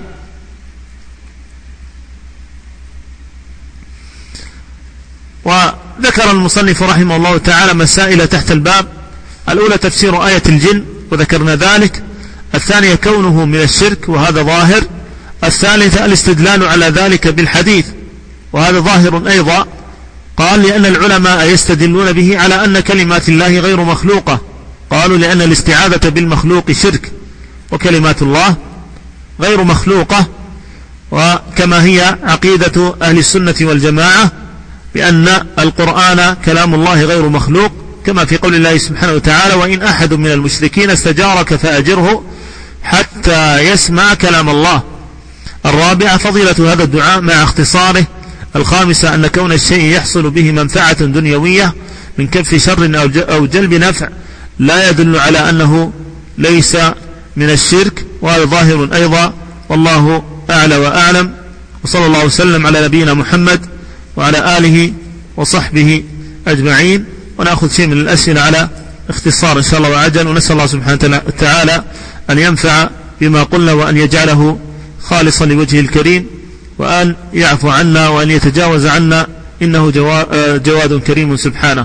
وذكر المصنف رحمه الله تعالى مسائل تحت الباب: الأولى تفسير آية الجن وذكرنا ذلك، الثانية كونه من الشرك وهذا ظاهر، الثالثة الاستدلال على ذلك بالحديث وهذا ظاهر أيضا. قال لأن العلماء يستدلون به على أن كلمات الله غير مخلوقة، قالوا لأن الاستعاذة بالمخلوق شرك، وكلمات الله غير مخلوقة، وكما هي عقيدة أهل السنة والجماعة بأن القرآن كلام الله غير مخلوق، كما في قول الله سبحانه وتعالى: وإن أحد من المشركين استجارك فأجره حتى يسمع كلام الله. الرابعة فضيلة هذا الدعاء مع اختصاره. الخامسة أن كون الشيء يحصل به منفعة دنيوية من كف شر أو جلب نفع لا يدل على أنه ليس من الشرك، وهذا ظاهر أيضا، والله أعلى وأعلم. وصلى الله وسلم على نبينا محمد وعلى آله وصحبه أجمعين. ونأخذ شيء من الأسئلة على اختصار إن شاء الله وعجل، ونسأل الله سبحانه وتعالى أن ينفع بما قلنا، وأن يجعله خالصا لوجهه الكريم، وأن يعفو عنا، وأن يتجاوز عنا إنه جواد كريم سبحانه.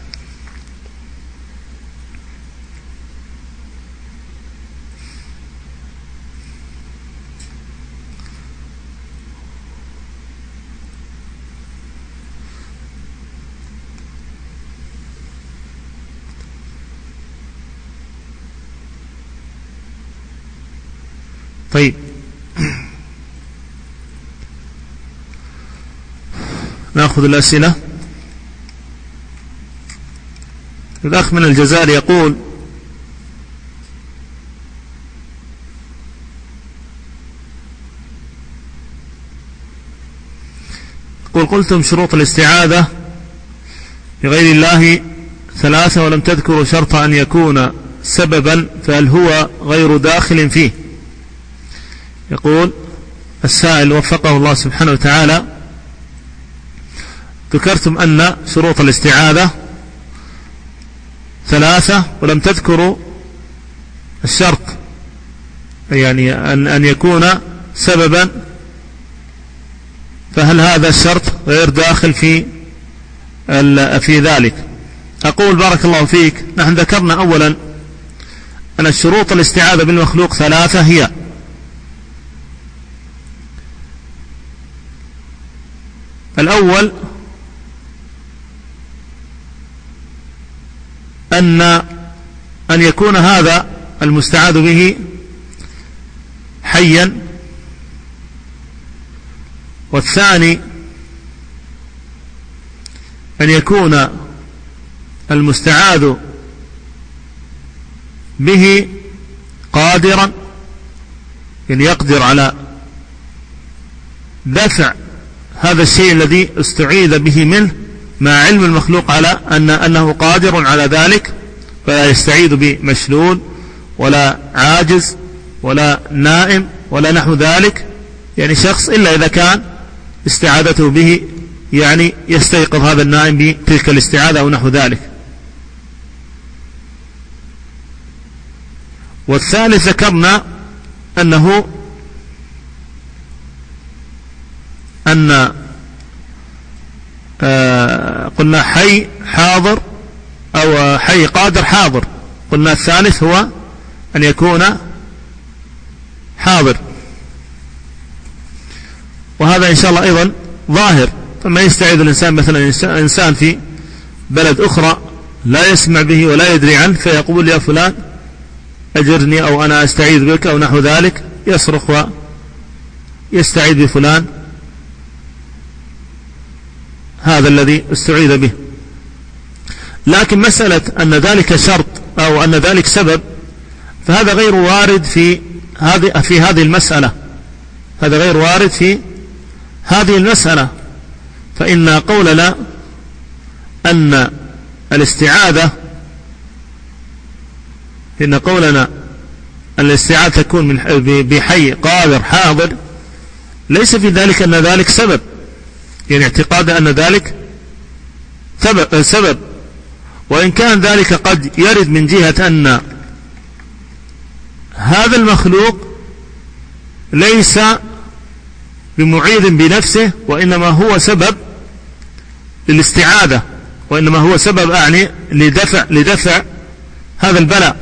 طيب، نأخذ الأسئلة. الأخ من الجزائر يقول: قلتم شروط الاستعاذة بغير الله 3 ولم تذكروا شرط أن يكون سببا، فهل هو غير داخل فيه؟ يقول السائل وفقه الله سبحانه وتعالى: ذكرتم أن شروط الاستعاذة 3 ولم تذكروا الشرط، يعني أن يكون سببا، فهل هذا الشرط غير داخل في ذلك؟ أقول بارك الله فيك، نحن ذكرنا أولا أن الشروط الاستعاذة بالمخلوق 3 هي: الأول أن يكون هذا المستعاذ به حيا، والثاني أن يكون المستعاذ به قادرا، يعني يقدر على دفع هذا الشيء الذي استعيذ به منه، مع علم المخلوق على أنه قادر على ذلك، فلا يستعيذ بمشلول ولا عاجز ولا نائم ولا نحو ذلك، يعني شخص إلا إذا كان استعاذته به يعني يستيقظ هذا النائم بتلك الاستعاذة أو نحو ذلك. والثالث ذكرنا أن قلنا حي حاضر أو حي قادر حاضر، قلنا الثالث هو أن يكون حاضر، وهذا إن شاء الله أيضا ظاهر. فما يستعيذ الإنسان مثلا إنسان في بلد أخرى لا يسمع به ولا يدري عنه، فيقول: يا فلان أجرني، أو أنا أستعيذ بك، أو نحو ذلك، يصرخ ويستعيذ بفلان هذا الذي استعيذ به. لكن مسألة أن ذلك شرط أو أن ذلك سبب، فهذا غير وارد في هذه المسألة، هذا غير وارد في هذه المسألة. فإن قولنا أن الاستعاذة تكون بحي قادر حاضر، ليس في ذلك أن ذلك سبب، يعني اعتقاد أن ذلك سبب، وإن كان ذلك قد يرد من جهة أن هذا المخلوق ليس بمعيذ بنفسه، وإنما هو سبب للاستعاذة، وإنما هو سبب أعني لدفع هذا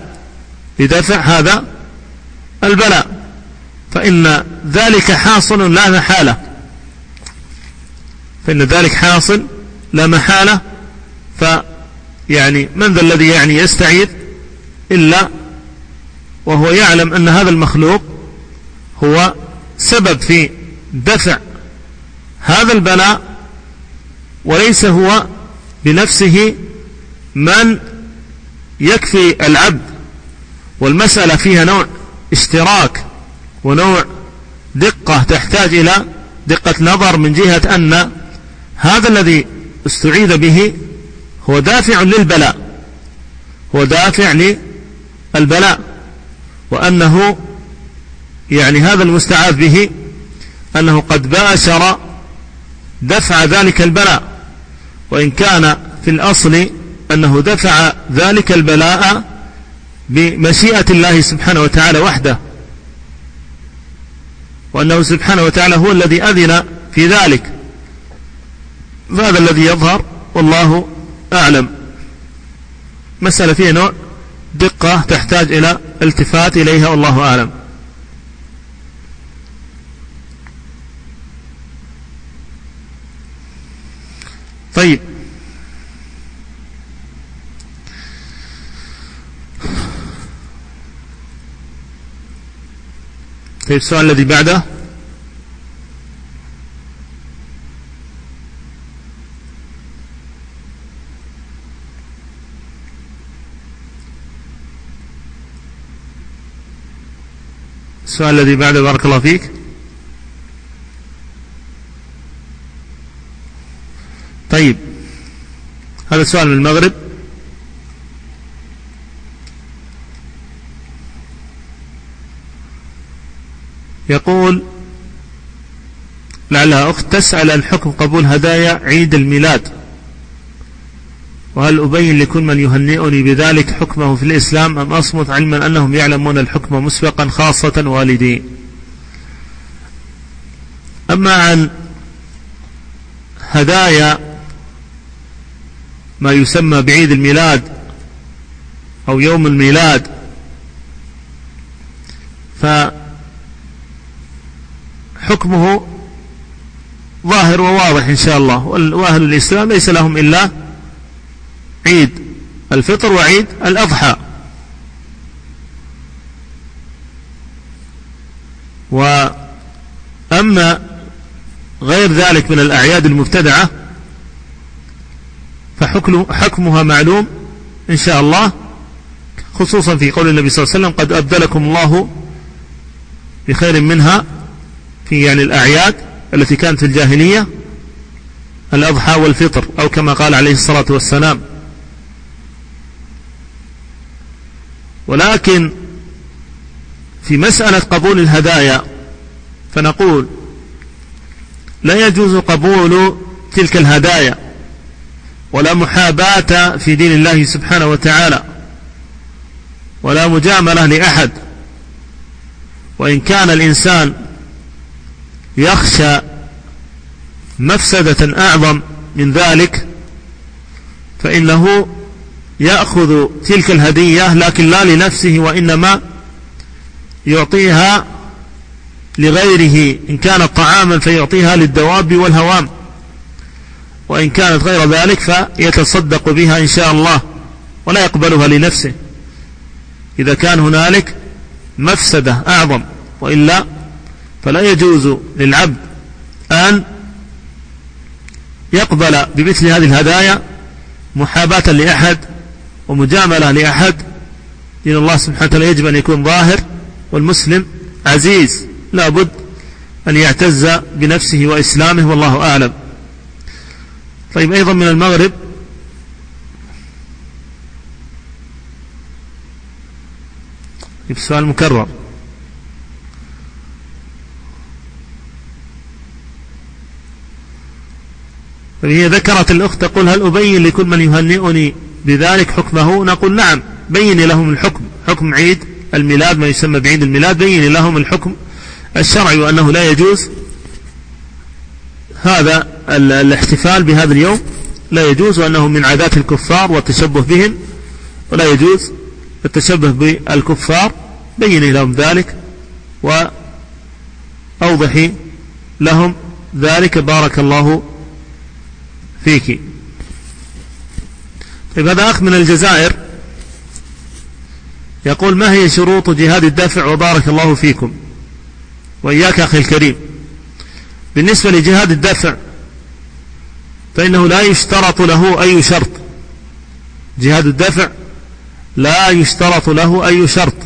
البلاء، فإن ذلك حاصل لا محالة، فيعني من ذا الذي يعني يستعيذ إلا وهو يعلم أن هذا المخلوق هو سبب في دفع هذا البلاء، وليس هو بنفسه من يكفي العبد. والمسألة فيها نوع اشتراك ونوع دقة تحتاج إلى دقة نظر، من جهة أن هذا الذي استعيذ به هو دافع للبلاء، وأنه يعني هذا المستعاذ به أنه قد باشر دفع ذلك البلاء، وإن كان في الأصل أنه دفع ذلك البلاء بمشيئة الله سبحانه وتعالى وحده، وأنه سبحانه وتعالى هو الذي أذن في ذلك. فهذا الذي يظهر والله أعلم. مسألة فيها نوع دقة تحتاج إلى التفات إليها والله أعلم. طيب، السؤال الذي بعده: السؤال الذي بعده بارك الله فيك. طيب، هذا سؤال من المغرب. يقول لعلها أخت تسأل عن حكم قبول هدايا عيد الميلاد، وهل أبين لكل من يهنئني بذلك حكمه في الإسلام أم أصمت علما أنهم يعلمون الحكم مسبقا خاصة والدي؟ أما عن هدايا ما يسمى بعيد الميلاد أو يوم الميلاد فحكمه ظاهر وواضح إن شاء الله، وأهل الإسلام ليس لهم إلا عيد الفطر وعيد الأضحى. وأما غير ذلك من الأعياد المبتدعة فحكمها معلوم إن شاء الله، خصوصا في قول النبي صلى الله عليه وسلم: قد أبدلكم الله بخير منها، في يعني الأعياد التي كانت في الجاهلية، الأضحى والفطر، أو كما قال عليه الصلاة والسلام. ولكن في مسألة قبول الهدايا فنقول لا يجوز قبول تلك الهدايا ولا محاباة في دين الله سبحانه وتعالى ولا مجاملة لأحد. وإن كان الإنسان يخشى مفسدة أعظم من ذلك فإنه يأخذ تلك الهدية، لكن لا لنفسه، وإنما يعطيها لغيره. إن كانت طعاما فيعطيها للدواب والهوام، وإن كانت غير ذلك فيتصدق بها إن شاء الله، ولا يقبلها لنفسه إذا كان هنالك مفسدة أعظم. وإلا فلا يجوز للعبد أن يقبل بمثل هذه الهدايا محاباة لأحد ومجاملة لأحد. دين الله سبحانه وتعالى يجب أن يكون ظاهر، والمسلم عزيز لا بد أن يعتز بنفسه وإسلامه، والله أعلم. طيب، أيضا من المغرب السؤال مكرر. فهي ذكرت الأخت تقول: هل أبين لكل من يهنئني بذلك حكمه؟ نقول نعم، بين لهم الحكم، حكم عيد الميلاد ما يسمى بعيد الميلاد، بين لهم الحكم الشرعي، وأنه لا يجوز هذا الاحتفال بهذا اليوم، لا يجوز، وأنه من عادات الكفار والتشبه بهم، ولا يجوز التشبه بالكفار. بين لهم ذلك وأوضحي لهم ذلك بارك الله فيك. طيب، هذا أخ من الجزائر يقول: ما هي شروط جهاد الدفع؟ وبارك الله فيكم وإياك أخي الكريم. بالنسبة لجهاد الدفع فإنه لا يشترط له أي شرط. جهاد الدفع لا يشترط له أي شرط،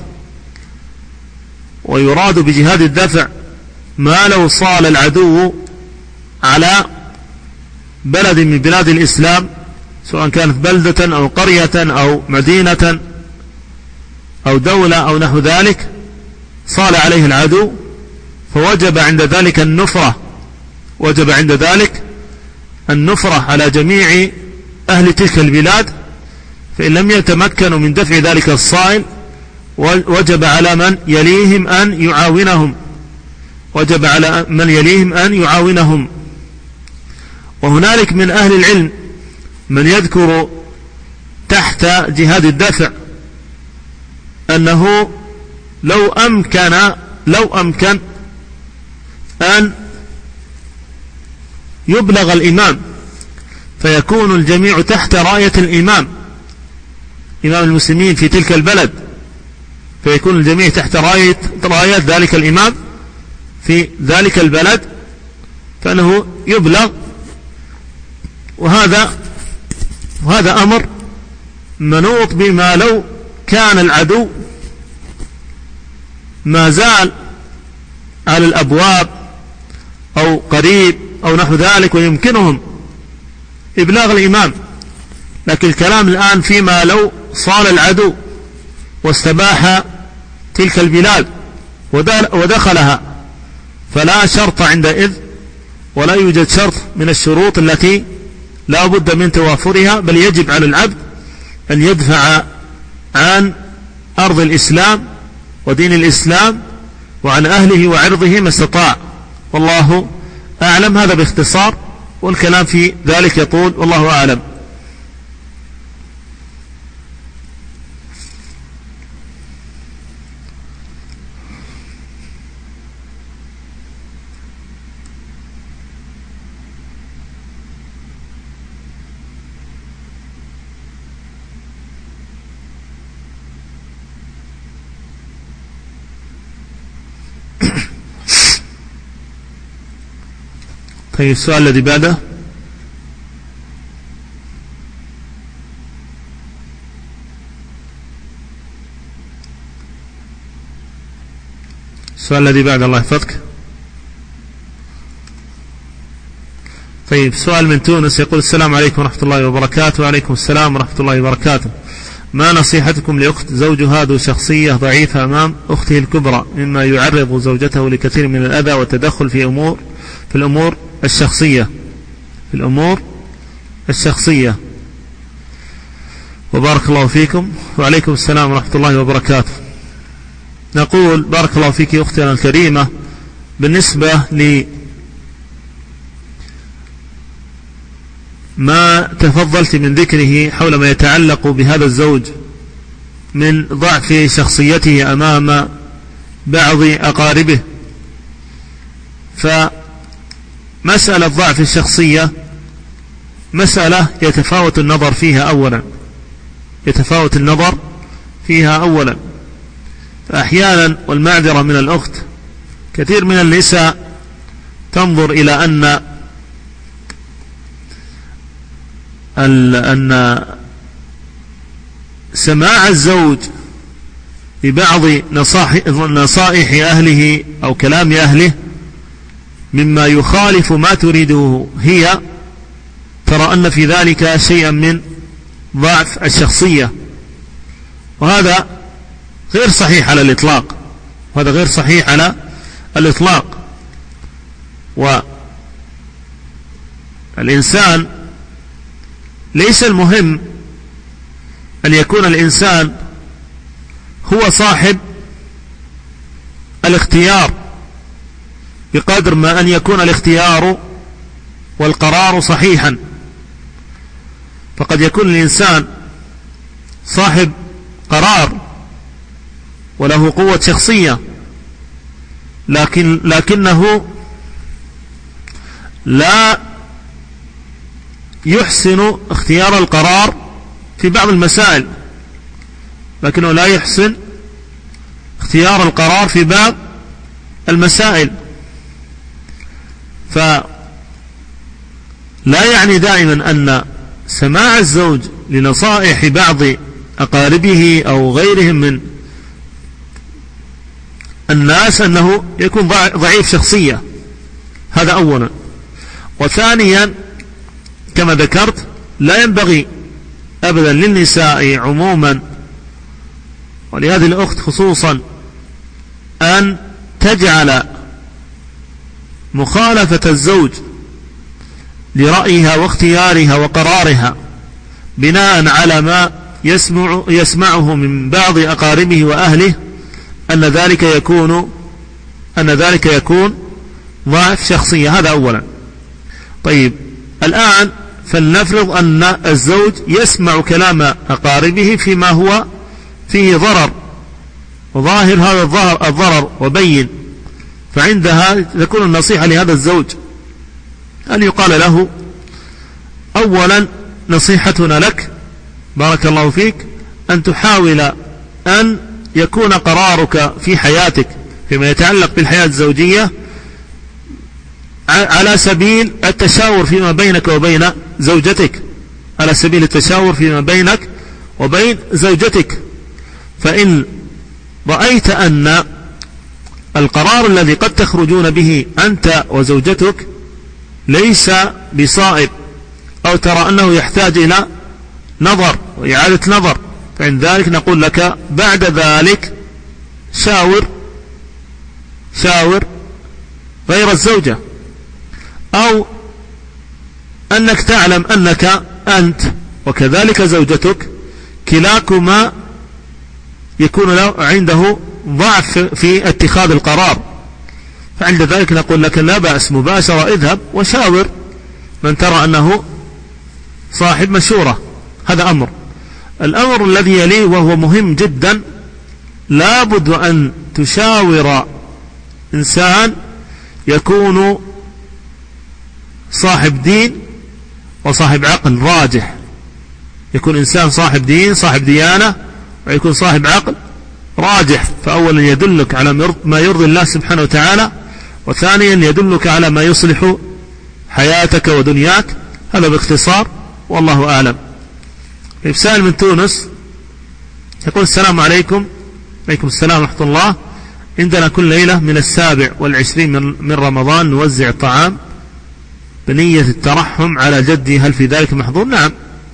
ويراد بجهاد الدفع ما لو صال العدو على بلد من بلاد الإسلام، سواء كانت بلدة أو قرية أو مدينة أو دولة أو نحو ذلك، صال عليه العدو، فوجب عند ذلك النفرة، وجب عند ذلك النفرة على جميع أهل تلك البلاد. فإن لم يتمكنوا من دفع ذلك الصائل وجب على من يليهم أن يعاونهم، وجب على من يليهم أن يعاونهم. وهنالك من أهل العلم من يذكر تحت جهاد الدفع أنه لو أمكن أن يبلغ الإمام فيكون الجميع تحت راية الإمام، إمام المسلمين في تلك البلد، فيكون الجميع تحت راية ذلك الإمام في ذلك البلد، فإنه يبلغ. وهذا أمر منوط بما لو كان العدو ما زال على الأبواب أو قريب أو نحو ذلك ويمكنهم إبلاغ الإمام. لكن الكلام الآن فيما لو صال العدو واستباح تلك البلاد ودخلها، فلا شرط عندئذ ولا يوجد شرط من الشروط التي لا بد من توافرها، بل يجب على العبد أن يدفع عن أرض الإسلام ودين الإسلام وعن أهله وعرضه ما استطاع. والله أعلم. هذا باختصار، والكلام في ذلك يطول، والله أعلم. طيب، السؤال الذي بعده. السؤال الذي بعد، الله يحفظك. طيب، سؤال من تونس يقول: السلام عليكم ورحمة الله وبركاته. وعليكم السلام ورحمة الله وبركاته. ما نصيحتكم لأخت زوجها ذو شخصية ضعيفة أمام أخته الكبرى، مما يعرض زوجته لكثير من الأذى والتدخل في الأمور الشخصية. وبارك الله فيكم. وعليكم السلام ورحمة الله وبركاته. نقول: بارك الله فيك أختنا الكريمة. بالنسبة لما تفضلت من ذكره حول ما يتعلق بهذا الزوج من ضعف شخصيته أمام بعض أقاربه، فمسألة ضعف الشخصية مسألة يتفاوت النظر فيها أولا. فأحيانا، والمعذرة من الأخت، كثير من النساء تنظر إلى أن سماع الزوج ببعض نصائح أهله أو كلام أهله مما يخالف ما تريده هي، ترى أن في ذلك شيئا من ضعف الشخصية، وهذا غير صحيح على الإطلاق. والإنسان ليس المهم أن يكون الإنسان هو صاحب الاختيار، بقدر ما أن يكون الاختيار والقرار صحيحا. فقد يكون الإنسان صاحب قرار وله قوة شخصية، لكنه لا يحسن اختيار القرار في بعض المسائل، لكنه لا يحسن اختيار القرار في بعض المسائل. فلا يعني دائما أن سماع الزوج لنصائح بعض أقاربه أو غيرهم من الناس أنه يكون ضعيف شخصية، هذا أولا. وثانيا، كما ذكرت، لا ينبغي أبدا للنساء عموما ولهذه الأخت خصوصا أن تجعل مخالفة الزوج لرأيها واختيارها وقرارها بناء على ما يسمعه من بعض أقاربه وأهله أن ذلك يكون ضعف شخصية، هذا أولا. طيب، الآن فلنفرض أن الزوج يسمع كلام أقاربه فيما هو فيه ضرر، وظاهر هذا الضرر وبين، فعندها تكون النصيحة لهذا الزوج أن يقال له: أولا نصيحتنا لك بارك الله فيك أن تحاول أن يكون قرارك في حياتك فيما يتعلق بالحياة الزوجية على سبيل التشاور فيما بينك وبين زوجتك، على سبيل التشاور فيما بينك وبين زوجتك. فإن رأيت أن القرار الذي قد تخرجون به أنت وزوجتك ليس بصائب، أو ترى أنه يحتاج إلى نظر وإعادة نظر، فإن ذلك نقول لك بعد ذلك شاور غير الزوجة، أو أنك تعلم أنك أنت وكذلك زوجتك كلاكما يكون عنده ضعف في اتخاذ القرار، فعند ذلك نقول لك لا بأس مباشرة اذهب وشاور من ترى أنه صاحب مشورة. هذا أمر. الأمر الذي يليه وهو مهم جدا، لابد أن تشاور إنسان يكون صاحب دين وصاحب عقل راجح، يكون إنسان صاحب دين صاحب ديانة، ويكون صاحب عقل راجح. فأولا يدلك على ما يرضي الله سبحانه وتعالى، وثانيا يدلك على ما يصلح حياتك ودنياك. هذا باختصار والله أعلم. سائل من تونس يقول: السلام عليكم. عليكم السلام ورحمة الله. عندنا كل ليلة من 27 من رمضان نوزع طعام بنية الترحم على جدي، هل في ذلك محظور؟ نعم،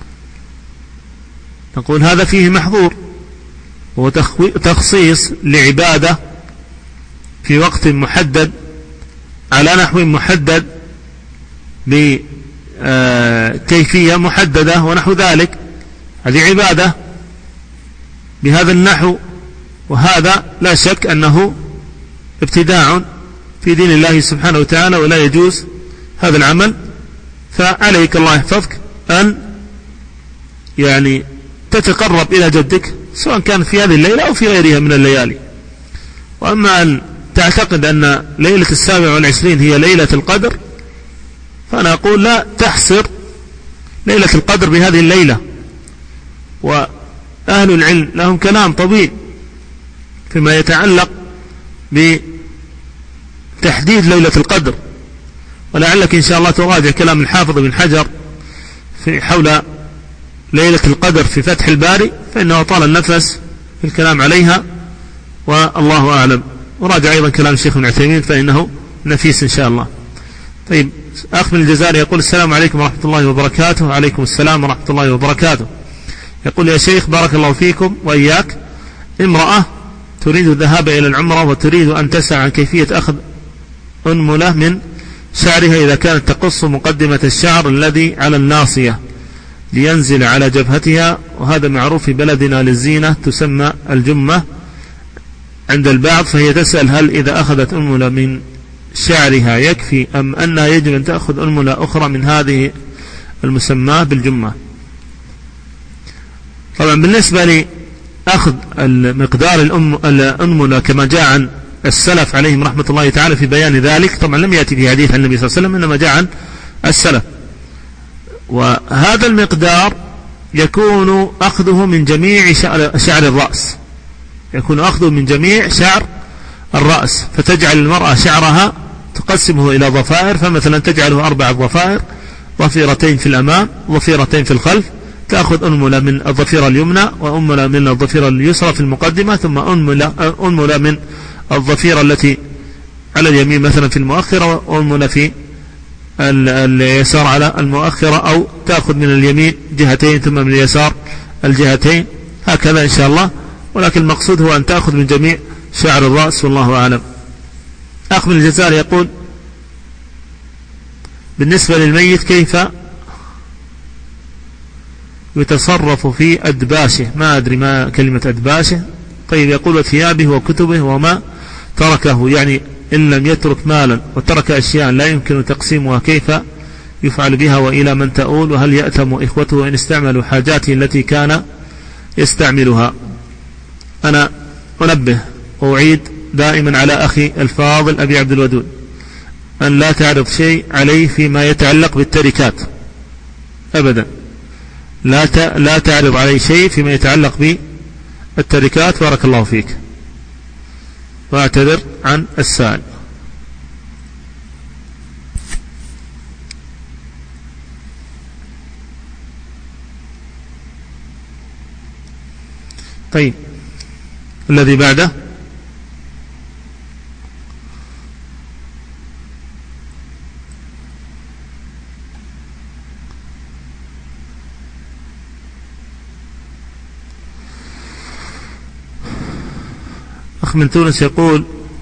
نقول هذا فيه محظور، هو تخصيص لعبادة في وقت محدد على نحو محدد بكيفية محددة ونحو ذلك، هذه عبادة بهذا النحو، وهذا لا شك أنه ابتداع في دين الله سبحانه وتعالى ولا يجوز هذا العمل. فعليك الله يحفظك أن يعني تتقرب إلى جدك سواء كان في هذه الليلة أو في غيرها من الليالي. وأما أن تعتقد أن ليلة 27 هي ليلة القدر، فأنا أقول لا تحصر ليلة القدر بهذه الليلة، وأهل العلم لهم كلام طويل فيما يتعلق بتحديد ليلة القدر، ولعلك إن شاء الله تراجع كلام الحافظ بن حجر في حول ليلة القدر في فتح الباري، فإنه طال النفس في الكلام عليها والله أعلم. وراجع أيضا كلام الشيخ ابن عثيمين فإنه نفيس إن شاء الله. طيب، أخ من الجزائر يقول: السلام عليكم ورحمة الله وبركاته. وعليكم السلام ورحمة الله وبركاته. يقول: يا شيخ بارك الله فيكم وإياك، امرأة تريد الذهاب إلى العمرة وتريد أن تسأل عن كيفية أخذ أنملة من شعرها إذا كانت تقص مقدمة الشعر الذي على الناصية لينزل على جبهتها، وهذا معروف في بلدنا للزينة تسمى الجمة عند البعض، فهي تسأل هل إذا أخذت أنملة من شعرها يكفي أم أنها يجب أن تأخذ أنملة أخرى من هذه المسماة بالجمة. طبعا بالنسبة لأخذ المقدار الأنملة كما جاء عن السلف عليهم رحمة الله تعالى في بيان ذلك، طبعا لم يأتي في حديث عن النبي صلى الله عليه وسلم، إنما جاء عن السلف. وهذا المقدار يكون أخذه من جميع شعر الرأس، يكون أخذه من جميع شعر الرأس، فتجعل المرأة شعرها تقسمه إلى ضفائر، فمثلا تجعله 4 ضفائر، ضفيرتين في الأمام ضفيرتين في الخلف، تأخذ أنملة من الضفيرة اليمنى وأنملة من الضفيرة اليسرى في المقدمة، ثم أنملة من الضفيرة التي على اليمين مثلا في المؤخرة، وأنملة في اليسار على المؤخرة، أو تأخذ من اليمين جهتين ثم من اليسار الجهتين، هكذا إن شاء الله. ولكن المقصود هو أن تأخذ من جميع شعر الرأس والله أعلم. أخ من الجزائر يقول: بالنسبة للميت كيف يتصرف في أدباشه؟ ما أدري ما كلمة أدباشه. طيب، يقول: وثيابه وكتبه وما تركه، يعني إن لم يترك مالا وترك أشياء لا يمكن تقسيمها كيف يفعل بها وإلى من تؤول، وهل يأثم إخوته إن استعملوا حاجاته التي كان يستعملها. أنا أنبه وأعيد دائما على أخي الفاضل أبي عبد الودود أن لا تعرض شيء عليه فيما يتعلق بالتركات أبدا، لا تعرض عليه شيء فيما يتعلق بالتركات. بارك الله فيك، وأعتذر عن السائل. طيب، الذي بعده أخ من تونس يقول: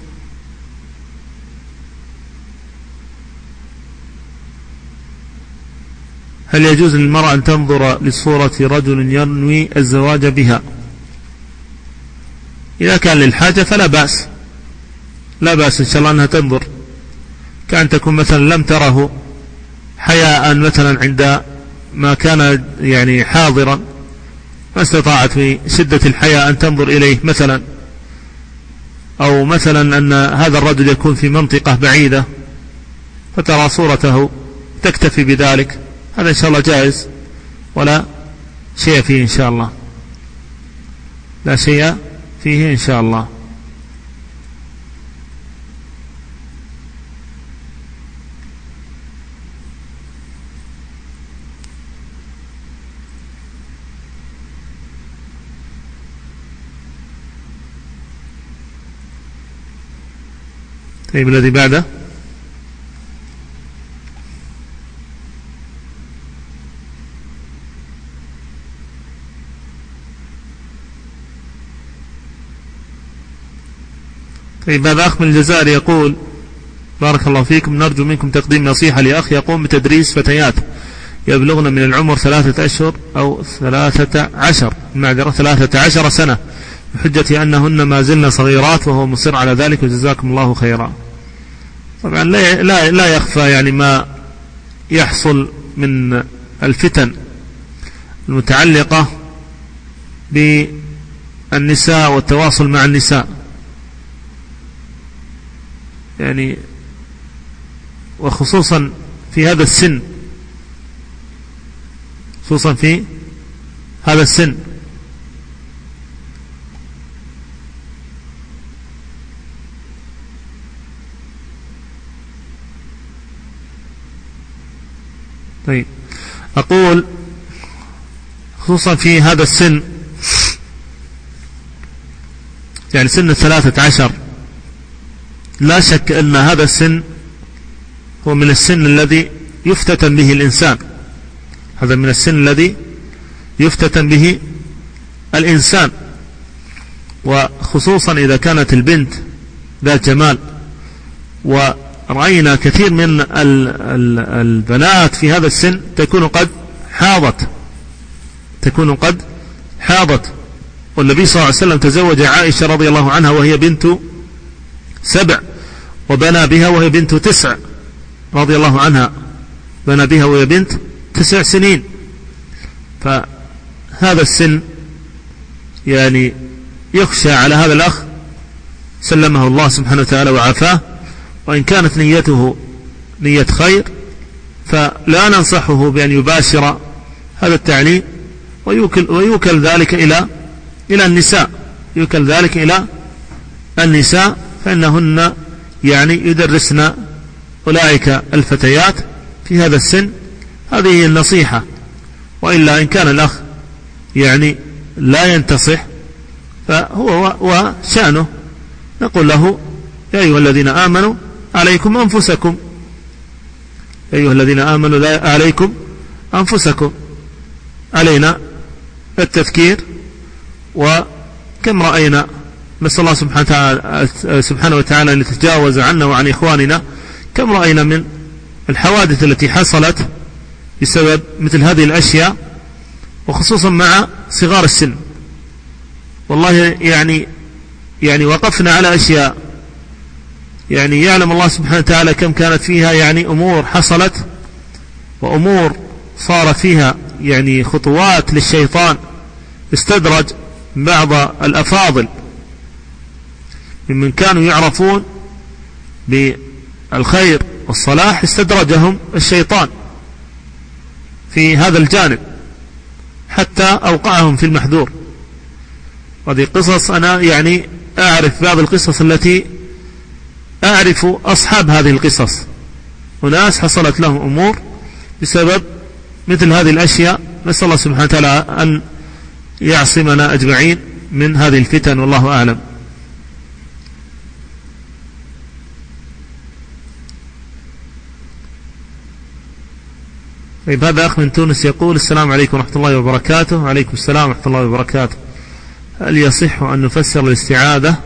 هل يجوز للمرأة أن تنظر لصورة رجل ينوي الزواج بها؟ إذا كان للحاجة فلا بأس، لا بأس إن شاء الله أنها تنظر، كأن تكون مثلا لم تره حياء مثلا عند ما كان يعني حاضرا، ما استطاعت في شدة الحياء أن تنظر إليه مثلا، أو مثلا أن هذا الرجل يكون في منطقة بعيدة فترى صورته تكتفي بذلك، هذا إن شاء الله جائز ولا شيء فيه إن شاء الله، لا شيء فيه إن شاء الله. طيب، الذي بعده طيب، هذا أخ من الجزائر يقول: بارك الله فيكم، نرجو منكم تقديم نصيحة لأخ يقوم بتدريس فتيات يبلغن من العمر 3 أشهر أو 13 سنة بحجة أنهن ما زلن صغيرات، وهو مصر على ذلك، وجزاكم الله خيرا. طبعا لا يخفى يعني ما يحصل من الفتن المتعلقة بالنساء والتواصل مع النساء، يعني وخصوصا في هذا السن، خصوصا في هذا السن. طيب، أقول خصوصا في هذا السن، يعني سن 13، لا شك أن هذا السن هو من السن الذي يفتتن به الإنسان، هذا من السن الذي يفتتن به الإنسان، وخصوصا إذا كانت البنت ذات جمال. ورأينا كثير من البنات في هذا السن تكون قد حاضت، والنبي صلى الله عليه وسلم تزوج عائشة رضي الله عنها وهي بنت 7، وبنى بها وهي بنت 9 رضي الله عنها، بنى بها وهي بنت 9 سنين. فهذا السن يعني يخشى على هذا الأخ سلمه الله سبحانه وتعالى وعافاه، وإن كانت نيته نية خير فلا ننصحه بأن يباشر هذا التعليم، ويوكل ذلك إلى النساء، فإنهن يعني يدرسن أولئك الفتيات في هذا السن. هذه هي النصيحة. وإلا إن كان الأخ يعني لا ينتصح فهو وشأنه، نقول له: يا أيها الذين آمنوا عليكم أنفسكم، يا أيها الذين آمنوا عليكم أنفسكم، علينا التذكير. وكم رأينا، نسأل الله سبحانه وتعالى أن يتجاوز عنا وعن إخواننا، كم رأينا من الحوادث التي حصلت بسبب مثل هذه الأشياء، وخصوصا مع صغار السن. والله يعني وقفنا على أشياء يعني يعلم الله سبحانه وتعالى كم كانت فيها يعني أمور حصلت، وأمور صار فيها يعني خطوات للشيطان، استدرج بعض الأفاضل ممن كانوا يعرفون بالخير والصلاح، استدرجهم الشيطان في هذا الجانب حتى أوقعهم في المحذور. هذه قصص أنا يعني أعرف بعض القصص التي أعرف أصحاب هذه القصص، وناس حصلت لهم أمور بسبب مثل هذه الأشياء. نسأل الله سبحانه وتعالى أن يعصمنا أجمعين من هذه الفتن، والله أعلم. طيب، هذا أخ من تونس يقول: السلام عليكم ورحمة الله وبركاته. وعليكم السلام ورحمة الله وبركاته. هل يصح أن نفسر الاستعاذة؟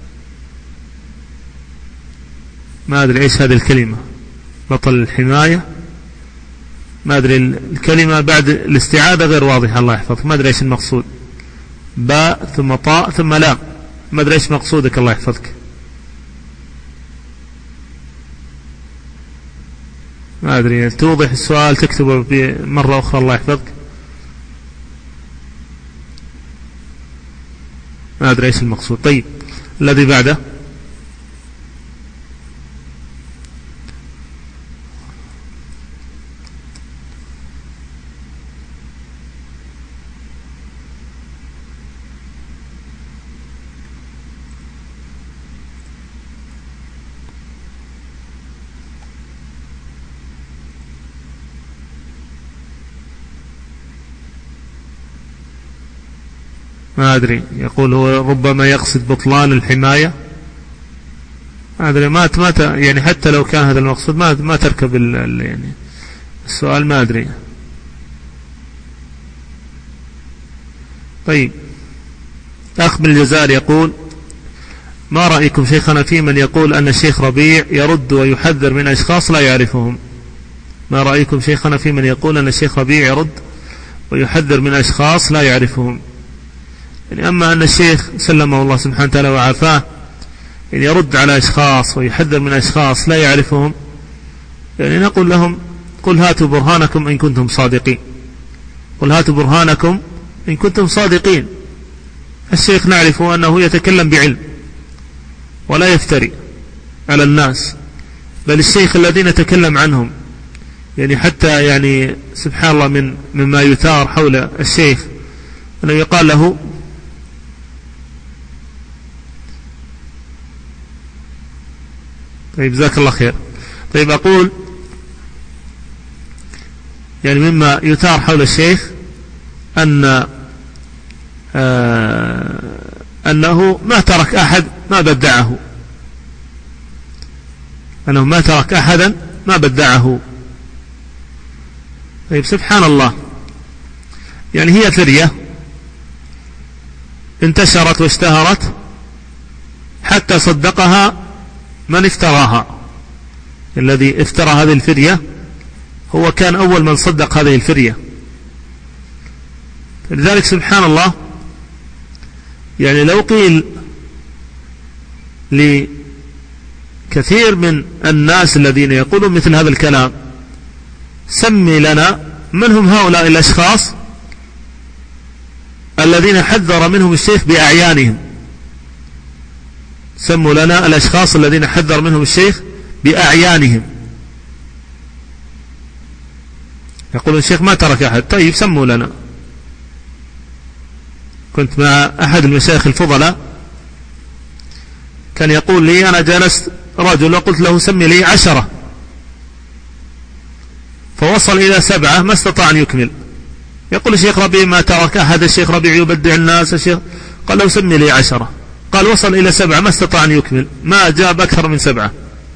ما أدري إيش هذه الكلمة، بطل الحماية، ما أدري الكلمة بعد الاستعاذة غير واضحة، الله يحفظك، ما أدري إيش المقصود، باء ثم طاء ثم لام، ما أدري إيش مقصودك، الله يحفظك. ما أدري، توضح السؤال تكتبه مرة أخرى، الله يحفظك. ما أدري إيش المقصود. طيب، الذي بعده. ما أدري، يقول هو ربما يقصد بطلان الحماية. ما أدري، ما يعني حتى لو كان هذا المقصود ما تركب يعني السؤال، ما أدري. طيب، أخ من الجزائر يقول: ما رأيكم شيخنا في من يقول أن الشيخ ربيع يرد ويحذر من أشخاص لا يعرفهم؟ ما رأيكم شيخنا في من يقول أن الشيخ ربيع يرد ويحذر من أشخاص لا يعرفهم؟ يعني أما أن الشيخ سلمه الله سبحانه وتعالى وعافاه يعني يرد على أشخاص ويحذر من أشخاص لا يعرفهم، يعني نقول لهم: قل هاتوا برهانكم إن كنتم صادقين، قل هاتوا برهانكم إن كنتم صادقين. الشيخ نعرف أنه يتكلم بعلم ولا يفتري على الناس، بل الشيخ الذين نتكلم عنهم يعني حتى يعني سبحان الله مما يثار حول الشيخ أنه يقال له: طيب، جزاك الله خير. طيب، أقول يعني مما يثار حول الشيخ أنه ما ترك أحد ما بدعه، أنه ما ترك أحدا ما بدعه. طيب، سبحان الله، يعني هي فرية انتشرت واشتهرت حتى صدقها من افتراها. الذي افترى هذه الفرية هو كان أول من صدق هذه الفرية. لذلك سبحان الله، يعني لو قيل لكثير من الناس الذين يقولون مثل هذا الكلام: سمي لنا من هم هؤلاء الأشخاص الذين حذر منهم الشيخ بأعيانهم، سموا لنا الأشخاص الذين حذر منهم الشيخ بأعيانهم. يقول الشيخ ما ترك أحد. طيب، سموا لنا. كنت مع أحد المشايخ الفضلاء كان يقول لي: أنا جلست رجل وقلت له: سمي لي 10، فوصل إلى 7 ما استطاع أن يكمل. يقول الشيخ ربيع ما ترك أحد، الشيخ ربيع يبدع الناس، الشيخ قال له: سمي لي 10. قال وصل إلى 7 ما استطاع أن يكمل، ما جاب أكثر من 7.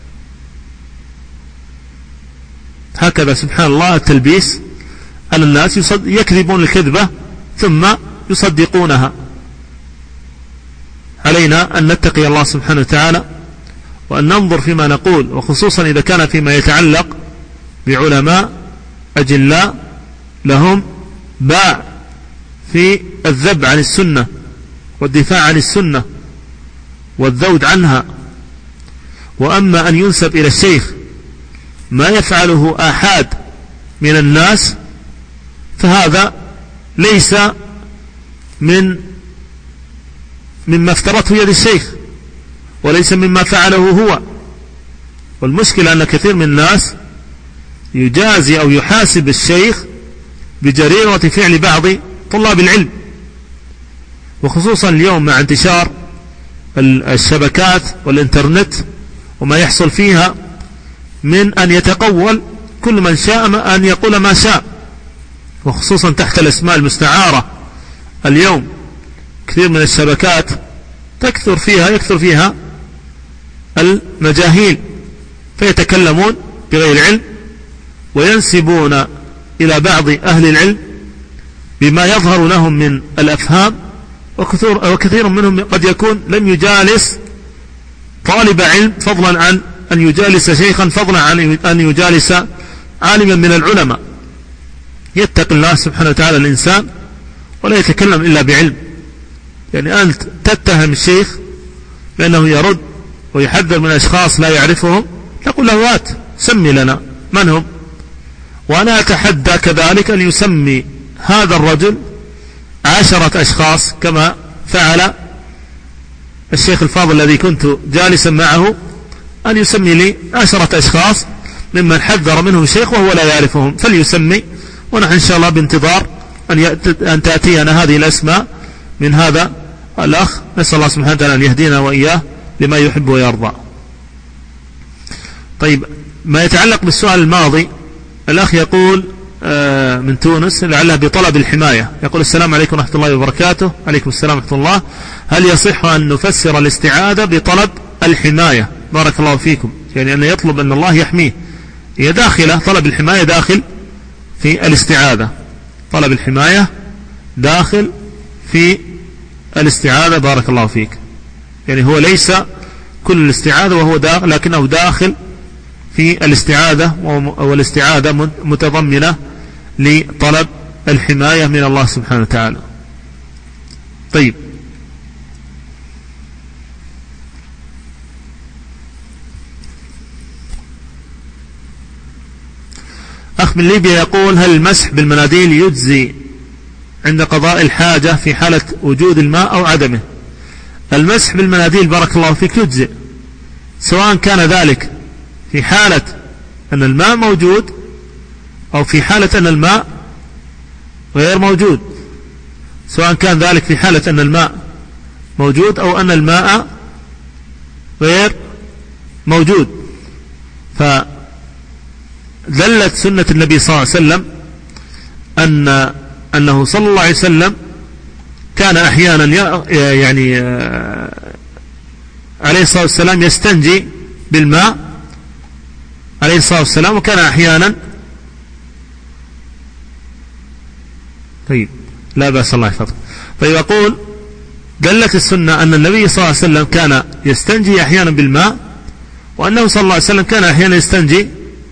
هكذا سبحان الله التلبيس على الناس، يكذبون الكذبة ثم يصدقونها. علينا أن نتقي الله سبحانه وتعالى وأن ننظر فيما نقول، وخصوصا إذا كان فيما يتعلق بعلماء أجلاء لهم باع في الذب عن السنة والدفاع عن السنة والذود عنها. وأما أن ينسب إلى الشيخ ما يفعله آحاد من الناس فهذا ليس مما افترته يد الشيخ، وليس مما فعله هو. والمشكلة أن كثير من الناس يجازي أو يحاسب الشيخ بجريرة فعل بعض طلاب العلم، وخصوصا اليوم مع انتشار الشبكات والإنترنت وما يحصل فيها من أن يتقول كل من شاء أن يقول ما شاء، وخصوصا تحت الأسماء المستعارة. اليوم كثير من الشبكات يكثر فيها المجاهيل، فيتكلمون بغير علم وينسبون إلى بعض أهل العلم بما يظهر لهم من الأفهام، وكثير منهم قد يكون لم يجالس طالب علم فضلا عن أن يجالس شيخا، فضلا عن أن يجالس عالما من العلماء. يتقي الله سبحانه وتعالى الإنسان ولا يتكلم إلا بعلم. يعني أنت تتهم الشيخ بأنه يرد ويحذر من أشخاص لا يعرفهم، تقول له هات سمي لنا من هم، وأنا أتحدى كذلك أن يسمي هذا الرجل 10 أشخاص كما فعل الشيخ الفاضل الذي كنت جالسا معه، أن يسمي لي 10 أشخاص ممن حذر منهم الشيخ وهو لا يعرفهم، فليسمي، ونحن إن شاء الله بانتظار أن تأتينا هذه الأسماء من هذا الأخ. نسأل الله سبحانه وتعالى أن يهدينا وإياه لما يحب ويرضى. طيب، ما يتعلق بالسؤال الماضي، الأخ يقول من تونس لعله بطلب الحماية، يقول السلام عليكم ورحمة الله وبركاته. عليكم السلام ورحمة الله. هل يصح أن نفسر الاستعاذة بطلب الحماية؟ بارك الله فيكم. يعني أن يطلب أن الله يحميه، هي داخلة، طلب الحماية داخل في الاستعاذة، طلب الحماية داخل في الاستعاذة. بارك الله فيك. يعني هو ليس كل الاستعاذة وهو داخل، لكنه داخل في الاستعاذة، والاستعاذة متضمنة لطلب الحماية من الله سبحانه وتعالى. طيب، أخ من ليبيا يقول هل المسح بالمناديل يجزي عند قضاء الحاجة في حالة وجود الماء أو عدمه؟ المسح بالمناديل بارك الله فيك يجزئ، سواء كان ذلك في حالة أن الماء موجود أو في حالة أن الماء غير موجود، سواء كان ذلك في حالة أن الماء موجود أو أن الماء غير موجود. فدلت سنة النبي صلى الله عليه وسلم أنه صلى الله عليه وسلم كان أحيانا يعني عليه الصلاة والسلام يستنجي بالماء عليه الصلاة والسلام، وكان أحيانا طيب لا بأس الله يحفظك. طيب، يقول دلت السنة أن النبي صلى الله عليه وسلم كان يستنجي أحيانا بالماء، وأنه صلى الله عليه وسلم كان أحيانا يستنجي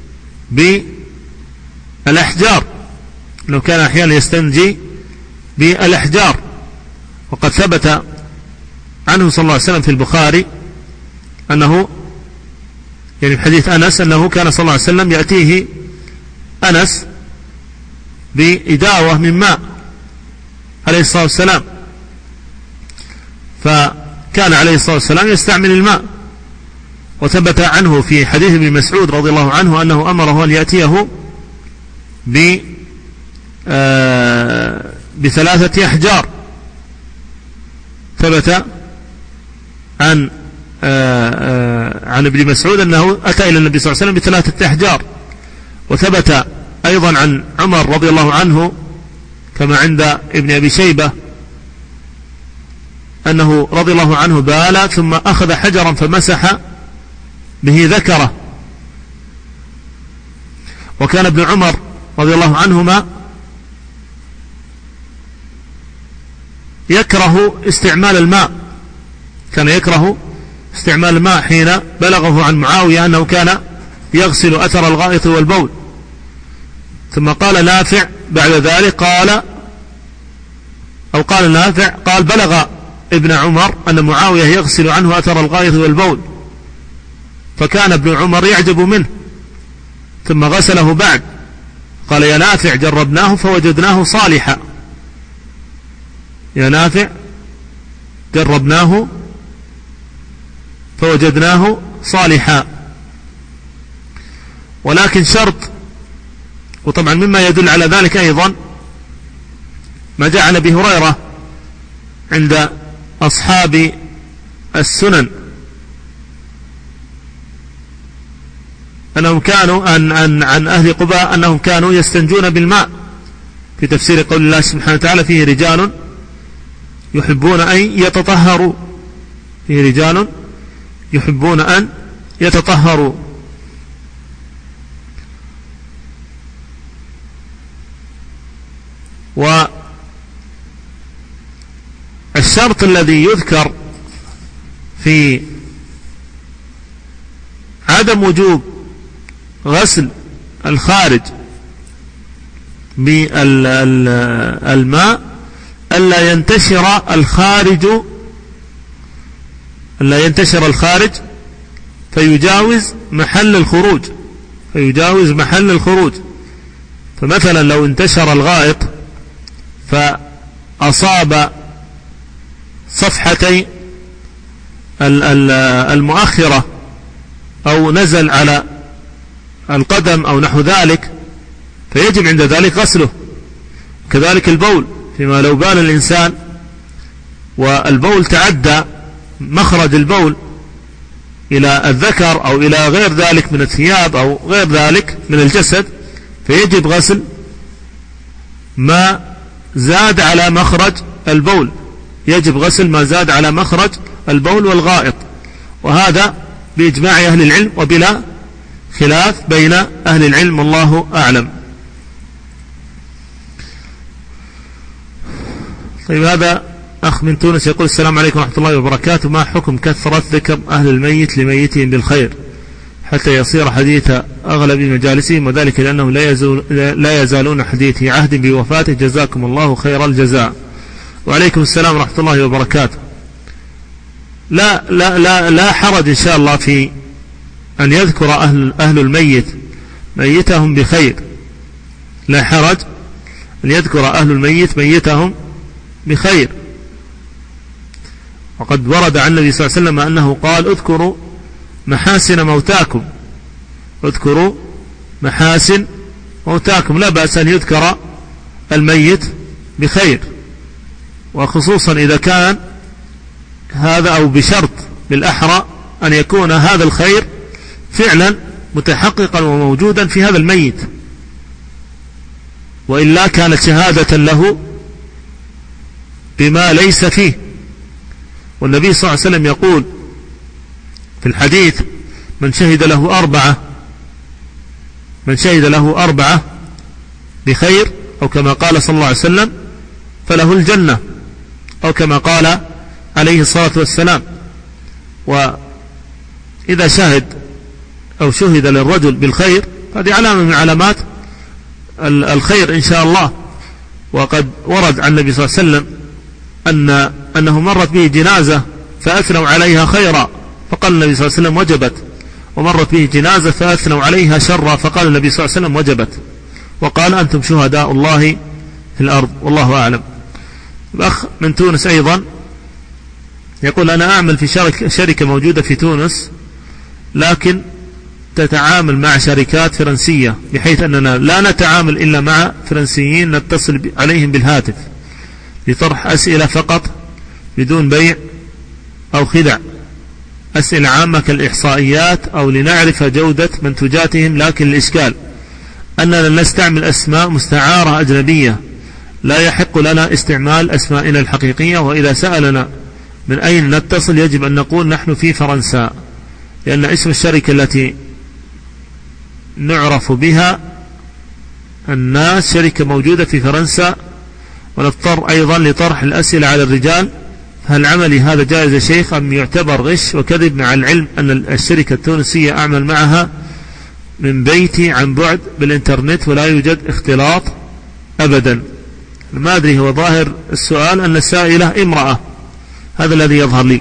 بالأحجار، أنه كان أحيانا يستنجي بالأحجار. وقد ثبت عنه صلى الله عليه وسلم في البخاري أنه يعني في حديث أنس أنه كان صلى الله عليه وسلم يأتيه أنس بإداوة من ماء عليه الصلاة والسلام، فكان عليه الصلاة والسلام يستعمل الماء. وثبت عنه في حديث ابن مسعود رضي الله عنه أنه أمره أن يأتيه ب3 أحجار. ثبت عن ابن مسعود أنه أتى إلى النبي صلى الله عليه وسلم ب3 أحجار. وثبت أيضا عن عمر رضي الله عنه كما عند ابن أبي شيبة أنه رضي الله عنه بال ثم أخذ حجرا فمسح به ذكره. وكان ابن عمر رضي الله عنهما يكره استعمال الماء، كان يكره استعمال الماء حين بلغه عن معاوية أنه كان يغسل أثر الغائط والبول. ثم قال نافع بعد ذلك قال نافع قال بلغ ابن عمر أن معاوية يغسل عنه أثر الغائط والبول، فكان ابن عمر يعجب منه، ثم غسله بعد قال يا نافع جربناه فوجدناه صالحا، يا نافع جربناه فوجدناه صالحا. ولكن شرط، وطبعا مما يدل على ذلك أيضا ما جاء عن أبي هريرة عند أصحاب السنن أنهم كانوا عن أهل قباء أنهم كانوا يستنجون بالماء، في تفسير قول الله سبحانه وتعالى فيه رجال يحبون أن يتطهروا، فيه رجال يحبون أن يتطهروا. والشرط الذي يذكر في عدم وجوب غسل الخارج بالماء ألا ينتشر الخارج فيجاوز محل الخروج. فمثلا لو انتشر الغائط فأصاب صفحتي المؤخرة أو نزل على القدم أو نحو ذلك فيجب عند ذلك غسله. كذلك البول، فيما لو بال الإنسان والبول تعدى مخرج البول إلى الذكر أو إلى غير ذلك من الثياب أو غير ذلك من الجسد فيجب غسل ما زاد على مخرج البول، يجب غسل ما زاد على مخرج البول والغائط، وهذا بإجماع أهل العلم وبلا خلاف بين أهل العلم، والله أعلم. طيب، هذا أخ من تونس يقول السلام عليكم ورحمة الله وبركاته، ما حكم كثرة ذكر أهل الميت لميتهم بالخير حتى يصير حديث أغلب مجالسهم، وذلك لأنهم لا يزالون حديث عهد بوفاته، جزاكم الله خير الجزاء. وعليكم السلام ورحمة الله وبركاته. لا حرج إن شاء الله في أن يذكر أهل الميت ميتهم بخير، لا حرج أن يذكر أهل الميت ميتهم بخير. وقد ورد عن النبي صلى الله عليه وسلم أنه قال اذكروا محاسن موتاكم، لا بأس أن يذكر الميت بخير، وخصوصا إذا كان هذا أو بشرط بالأحرى أن يكون هذا الخير فعلا متحققا وموجودا في هذا الميت، وإلا كانت شهادة له بما ليس فيه. والنبي صلى الله عليه وسلم يقول في الحديث من شهد له أربعة بخير، أو كما قال صلى الله عليه وسلم فله الجنة، أو كما قال عليه الصلاة والسلام. وإذا شهد للرجل بالخير هذه علامة من علامات الخير إن شاء الله. وقد ورد عن النبي صلى الله عليه وسلم أنه مرت به جنازة فأثنوا عليها خيرا فقال النبي صلى الله عليه وسلم وجبت، ومرت به جنازة فأثنوا عليها شرا فقال النبي صلى الله عليه وسلم وجبت، وقال أنتم شهداء الله في الأرض، والله أعلم. الأخ من تونس أيضا يقول أنا أعمل في شركة موجودة في تونس، لكن تتعامل مع شركات فرنسية، بحيث أننا لا نتعامل إلا مع فرنسيين نتصل عليهم بالهاتف لطرح أسئلة فقط بدون بيع أو خدع، أسئلة عامة كالإحصائيات أو لنعرف جودة منتجاتهم. لكن الإشكال أننا نستعمل أسماء مستعارة أجنبية، لا يحق لنا استعمال أسمائنا الحقيقية، وإذا سألنا من أين نتصل يجب أن نقول نحن في فرنسا، لأن اسم الشركة التي نعرف بها الناس شركة موجودة في فرنسا، ونضطر أيضا لطرح الأسئلة على الرجال. هل عملي هذا جائز يا شيخ أم يعتبر غش وكذب، مع العلم أن الشركة التونسية أعمل معها من بيتي عن بعد بالإنترنت ولا يوجد اختلاط أبدا؟ ما أدري، هو ظاهر السؤال أن السائلة امرأة، هذا الذي يظهر لي.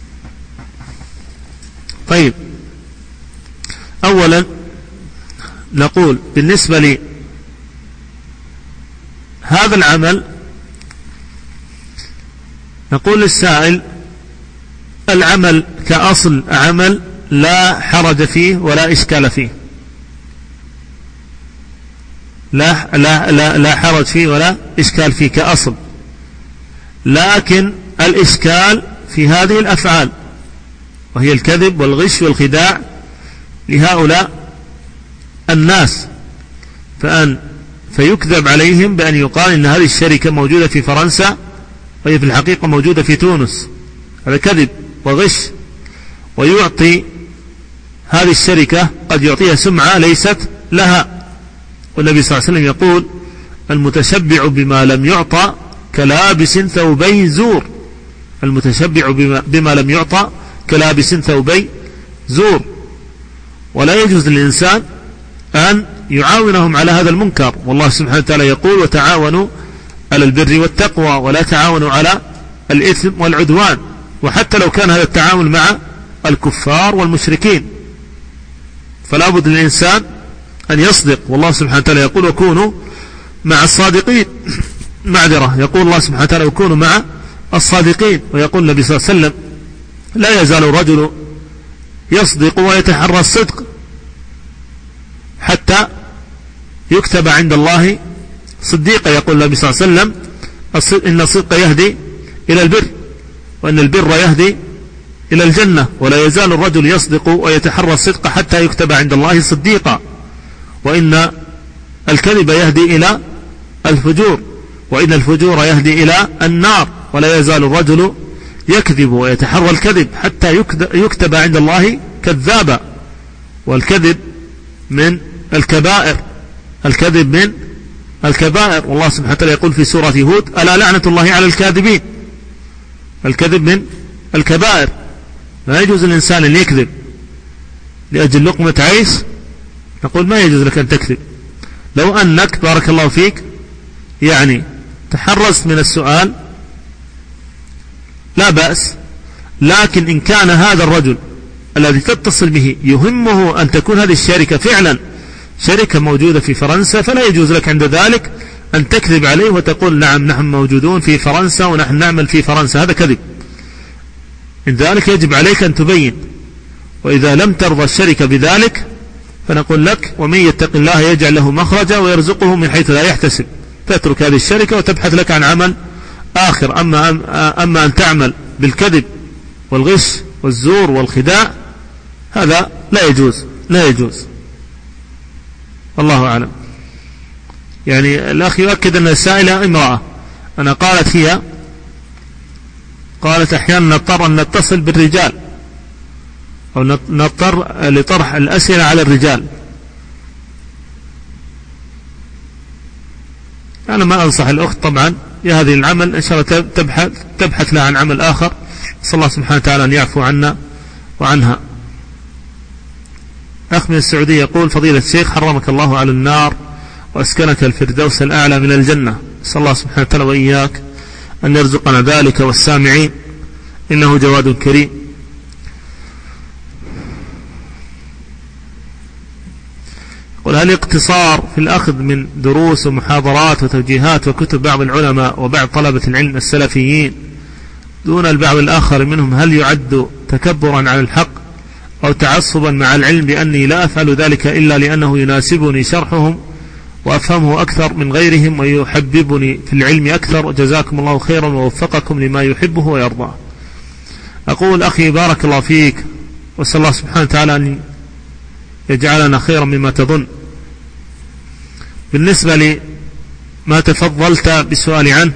طيب، أولا نقول بالنسبة لي هذا العمل، نقول للسائل العمل كأصل عمل لا حرج فيه ولا إشكال فيه، لا حرج فيه ولا إشكال فيه كأصل، لكن الإشكال في هذه الأفعال وهي الكذب والغش والخداع لهؤلاء الناس، فيكذب عليهم بأن يقال إن هذه الشركة موجودة في فرنسا وهي في الحقيقة موجودة في تونس، هذا كذب وغش، ويعطي هذه الشركة قد يعطيها سمعة ليست لها. والنبي صلى الله عليه وسلم يقول المتشبع بما لم يعطى كلابس ثوبي زور، المتشبع بما لم يعطى كلابس ثوبي زور. ولا يجوز للإنسان أن يعاونهم على هذا المنكر، والله سبحانه وتعالى يقول وتعاونوا على البر والتقوى ولا تعاونوا على الإثم والعدوان، وحتى لو كان هذا التعاون مع الكفار والمشركين فلا بد للإنسان أن يصدق، والله سبحانه وتعالى يقول وكونوا مع الصادقين، معذرة، يقول الله سبحانه وتعالى وكونوا مع الصادقين، ويقول النبي صلى الله عليه وسلم لا يزال الرجل يصدق ويتحرى الصدق حتى يكتب عند الله صديقا، يقول النبي صلى الله عليه وسلم إن الصدق يهدي إلى البر وإن البر يهدي إلى الجنة، ولا يزال الرجل يصدق ويتحرى الصدق حتى يكتب عند الله صديقا، وإن الكذب يهدي إلى الفجور وإن الفجور يهدي إلى النار، ولا يزال الرجل يكذب ويتحرى الكذب حتى يكتب عند الله كذابا. والكذب من الكبائر، الكذب من الكبائر، والله سبحانه وتعالى يقول في سورة هود ألا لعنة الله على الكاذبين. الكذب من الكبائر، لا يجوز الإنسان أن يكذب لأجل لقمة عيش، نقول ما يجوز لك أن تكذب. لو أنك بارك الله فيك يعني تحرزت من السؤال لا بأس، لكن إن كان هذا الرجل الذي تتصل به يهمه أن تكون هذه الشركة فعلا شركة موجودة في فرنسا، فلا يجوز لك عند ذلك أن تكذب عليه وتقول نعم نحن موجودون في فرنسا ونحن نعمل في فرنسا، هذا كذب. من ذلك يجب عليك أن تبين، وإذا لم ترضى الشركة بذلك فنقول لك ومن يتق الله يجعل له مخرجا ويرزقه من حيث لا يحتسب، تترك هذه الشركة وتبحث لك عن عمل آخر. أما أن تعمل بالكذب والغش والزور والخداع هذا لا يجوز، لا يجوز. الله أعلم. يعني الأخ يؤكد أن السائلة امرأة، أنا قالت أحيانا نضطر أن نتصل بالرجال أو نضطر لطرح الأسئلة على الرجال. أنا ما أنصح الأخت طبعا بهذه العمل، إن شاء الله تبحث لها عن عمل آخر، صلى الله سبحانه وتعالى أن يعفو عنا وعنها. أخ من السعودية يقول فضيلة الشيخ حرمك الله على النار وأسكنك الفردوس الأعلى من الجنة، صلى الله سبحانه وتعالى وإياك أن يرزقنا ذلك والسامعين إنه جواد كريم. قل هل اقتصار في الأخذ من دروس ومحاضرات وتوجيهات وكتب بعض العلماء وبعض طلبة العلم السلفيين دون البعض الآخر منهم هل يعد تكبرا على الحق أو تعصبا مع العلم بأني لا أفعل ذلك إلا لأنه يناسبني شرحهم وأفهمه أكثر من غيرهم ويحببني في العلم أكثر، وجزاكم الله خيرا ووفقكم لما يحبه ويرضاه. أقول أخي بارك الله فيك، وأسأل الله سبحانه وتعالى أن يجعلنا خيرا مما تظن. بالنسبة لما تفضلت بالسؤال عنه،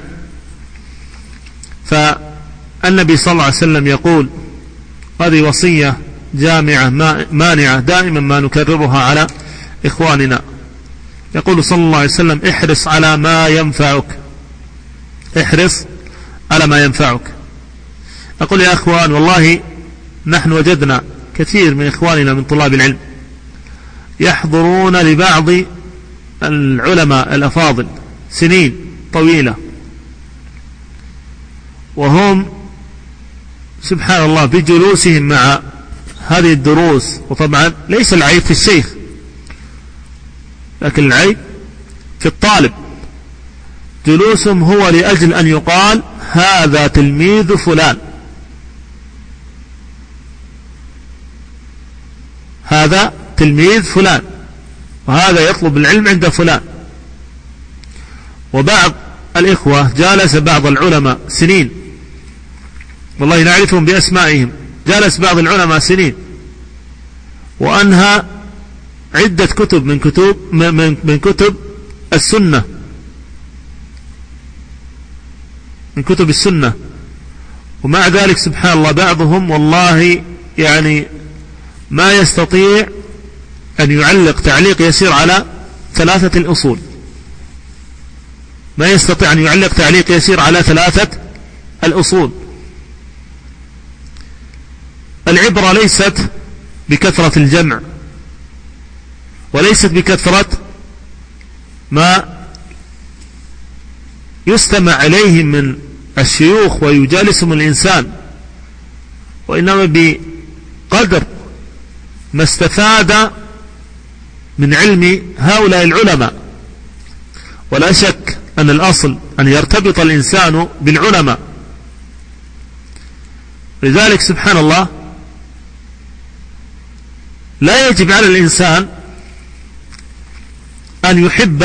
فالنبي صلى الله عليه وسلم يقول هذه وصية جامعة مانعة دائما ما نكررها على إخواننا، يقول صلى الله عليه وسلم احرص على ما ينفعك، احرص على ما ينفعك. أقول يا أخوان والله نحن وجدنا كثير من إخواننا من طلاب العلم يحضرون لبعض العلماء الأفاضل سنين طويلة، وهم سبحان الله بجلوسهم مع هذه الدروس، وطبعا ليس العيب في الشيخ، لكن العيب في الطالب. جلوسهم هو لأجل أن يقال هذا تلميذ فلان، هذا تلميذ فلان، وهذا يطلب العلم عند فلان. وبعض الإخوة جالس بعض العلماء سنين، والله نعرفهم بأسمائهم، جالس بعض العلماء سنين وأنهى عدة كتب من كتب السنة، من كتب السنة، ومع ذلك سبحان الله بعضهم والله يعني ما يستطيع أن يعلق تعليق يسير على 3 الأصول، ما يستطيع أن يعلق تعليق يسير على 3 الأصول. العبرة ليست بكثرة الجمع، وليست بكثرة ما يستمع إليهم من الشيوخ ويجالسهم الإنسان، وإنما بقدر ما استفاد من علم هؤلاء العلماء. ولا شك أن الأصل أن يرتبط الإنسان بالعلماء. لذلك سبحان الله لا يجب على الإنسان أن يحب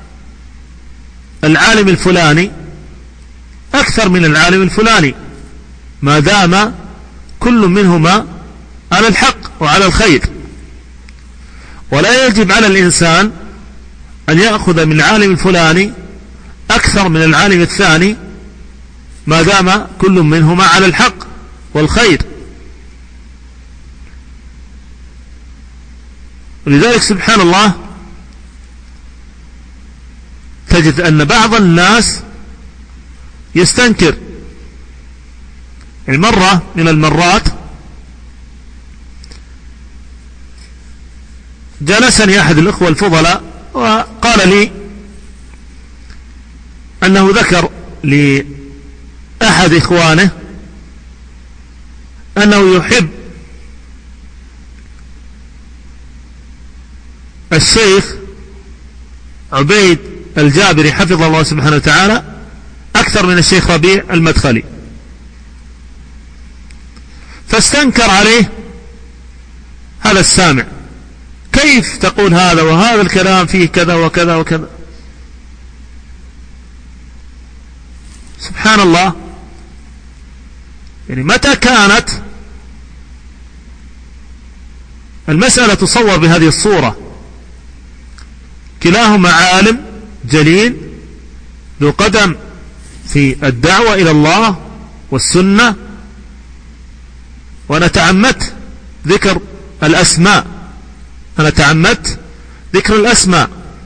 العالم الفلاني أكثر من العالم الفلاني ما دام كل منهما على الحق وعلى الخير. ولا يجب على الإنسان أن يأخذ من العالم الفلاني أكثر من العالم الثاني ما دام كل منهما على الحق والخير. ولذلك سبحان الله تجد أن بعض الناس يستنكر. مرة من المرات جلسني أحد الإخوة الفضلاء وقال لي أنه ذكر لأحد إخوانه أنه يحب الشيخ عبيد الجابري حفظه الله سبحانه وتعالى أكثر من الشيخ ربيع المدخلي، فاستنكر عليه هذا السامع: كيف تقول هذا وهذا الكلام فيه كذا وكذا وكذا؟ سبحان الله. يعني متى كانت المسألة تصور بهذه الصورة؟ كلاهما عالم جليل ذو قدم في الدعوة إلى الله والسنة، وأنا تعمدت ذكر الأسماء، أنا تعمدت ذكر الأسماء،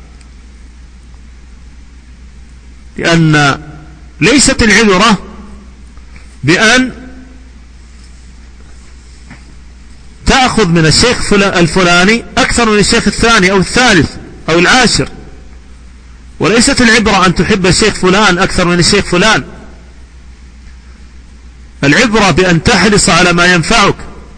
لأن ليست العبرة بأن تأخذ من الشيخ الفلاني أكثر من الشيخ الثاني أو الثالث أو العاشر، وليست العبرة أن تحب الشيخ فلان أكثر من الشيخ فلان. العبرة بأن تحرص على ما ينفعك،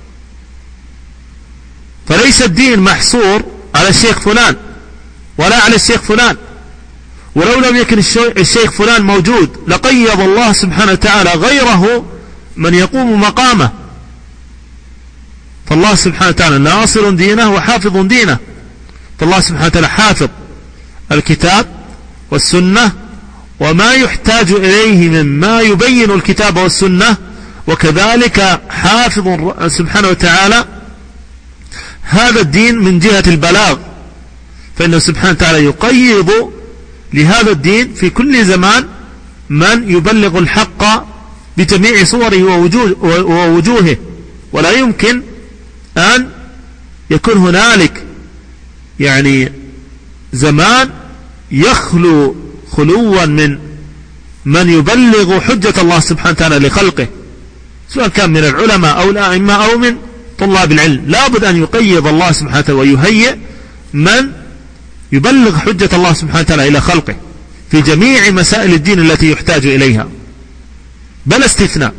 فليس الدين محصور على الشيخ فلان ولا على الشيخ فلان. ولو لم يكن الشيخ فلان موجود لقيض الله سبحانه وتعالى غيره من يقوم مقامه، فالله سبحانه وتعالى ناصر دينه وحافظ دينه. فالله سبحانه وتعالى حافظ الكتاب والسنة وما يحتاج إليه مما يبين الكتاب والسنة، وكذلك حافظ سبحانه وتعالى هذا الدين من جهة البلاغ، فإنه سبحانه وتعالى يقيض لهذا الدين في كل زمان من يبلغ الحق بجميع صوره ووجوهه. ولا يمكن أن يكون هنالك يعني زمان يخلو خلوا من يبلغ حجة الله سبحانه وتعالى لخلقه، سواء كان من العلماء أو الأئمة أو من طلاب العلم. لا بد أن يقيض الله سبحانه وتعالى ويهيئ من يبلغ حجة الله سبحانه وتعالى إلى خلقه في جميع مسائل الدين التي يحتاج إليها بلا استثناء.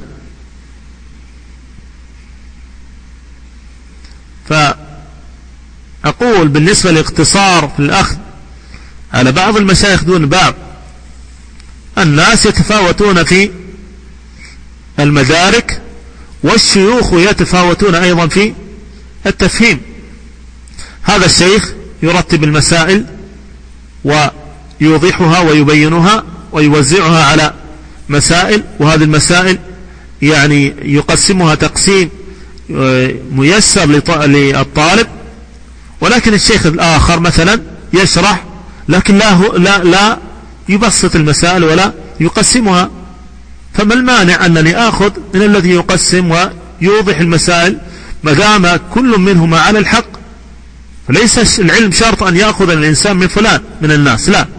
فأقول بالنسبة للاقتصار في الأخذ على بعض المشايخ دون بعض. الناس يتفاوتون في المدارك، والشيوخ يتفاوتون أيضا في التفهيم. هذا الشيخ يرتب المسائل ويوضحها ويبينها ويوزعها على مسائل، وهذه المسائل يعني يقسمها تقسيم ميسر للطالب. ولكن الشيخ الآخر مثلا يشرح لكن لا يبسط المسائل ولا يقسمها. فما المانع أنني آخذ من الذي يقسم ويوضح المسائل ما دام كل منهما على الحق؟ فليس العلم شرط أن يأخذ الإنسان من فلان من الناس، لا،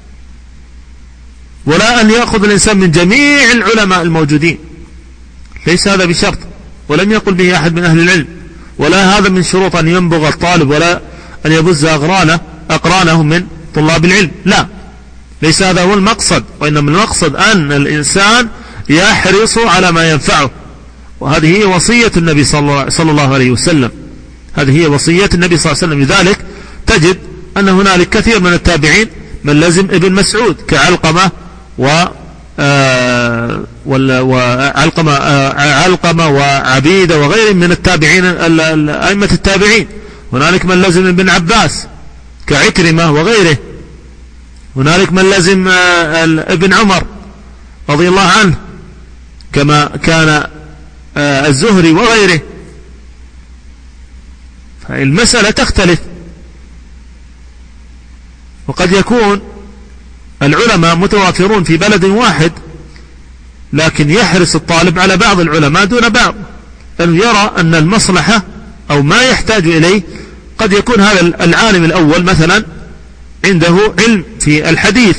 ولا أن يأخذ الإنسان من جميع العلماء الموجودين، ليس هذا بشرط، ولم يقل به أحد من أهل العلم، ولا هذا من شروط أن ينبغ الطالب ولا أن يبز أقرانه من طلاب العلم، لا، ليس هذا هو المقصد، وإنما المقصد أن الإنسان يحرص على ما ينفعه. وهذه هي وصية النبي صلى الله عليه وسلم، هذه هي وصية النبي صلى الله عليه وسلم. لذلك تجد أن هنالك كثير من التابعين من لزم ابن مسعود كعلقمة علقمة وعبيدة وغيرهم من التابعين أئمة التابعين. هنالك من لزم ابن عباس كعكرمة وغيره. هنالك من لزم ابن عمر رضي الله عنه كما كان الزهري وغيره. فالمسألة تختلف، وقد يكون العلماء متوافرون في بلد واحد، لكن يحرص الطالب على بعض العلماء دون بعض، لأنه يرى أن المصلحة أو ما يحتاج إليه. قد يكون هذا العالم الأول مثلا عنده علم في الحديث،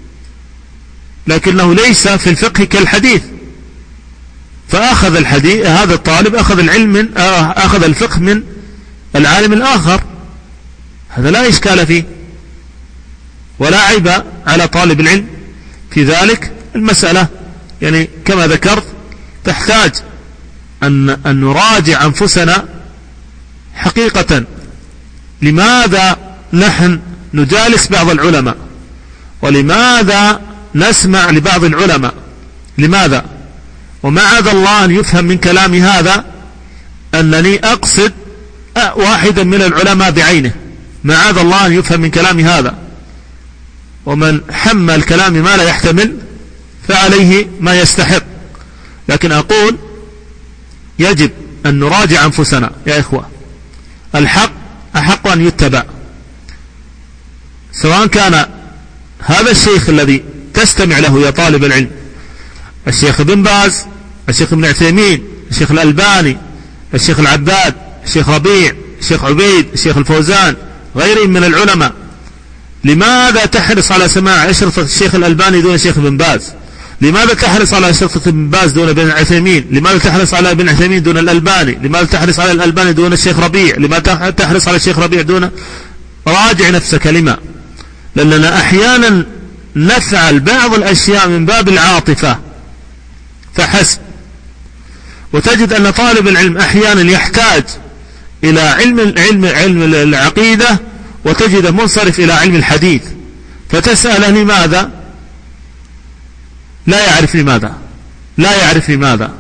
لكنه ليس في الفقه كالحديث، فأخذ الحديث، هذا الطالب أخذ الفقه من العالم الآخر، هذا لا إشكال فيه ولا عيب على طالب العلم في ذلك. المسألة يعني كما ذكرت تحتاج أن نراجع أنفسنا حقيقة، لماذا نحن نجالس بعض العلماء، ولماذا نسمع لبعض العلماء، لماذا؟ ومعاذ الله أن يفهم من كلامي هذا أنني أقصد واحدا من العلماء بعينه، معاذ الله أن يفهم من كلامي هذا. ومن حمل كلامي ما لا يحتمل فعليه ما يستحق. لكن أقول يجب أن نراجع أنفسنا يا إخوة، الحق أحق أن يتبع، سواء كان هذا الشيخ الذي تستمع له يا طالب العلم الشيخ ابن باز، الشيخ ابن عثيمين، الشيخ الألباني، الشيخ العباد، الشيخ ربيع، الشيخ عبيد، الشيخ الفوزان، غيرهم من العلماء. لماذا تحرص على سماع أشرطة الشيخ الألباني دون الشيخ ابن باز؟ لماذا تحرص على أشرطة ابن باز دون ابن عثيمين؟ لماذا تحرص على ابن عثيمين دون الألباني؟ لماذا تحرص على الألباني دون الشيخ ربيع؟ لماذا تحرص على الشيخ ربيع دون؟ راجع نفسك. لما؟ لأننا أحيانا نفعل بعض الأشياء من باب العاطفة فحسب، وتجد أن طالب العلم أحيانا يحتاج إلى علم العقيدة، وتجد منصرف إلى علم الحديث، فتسأله لماذا؟ لا يعرف لماذا.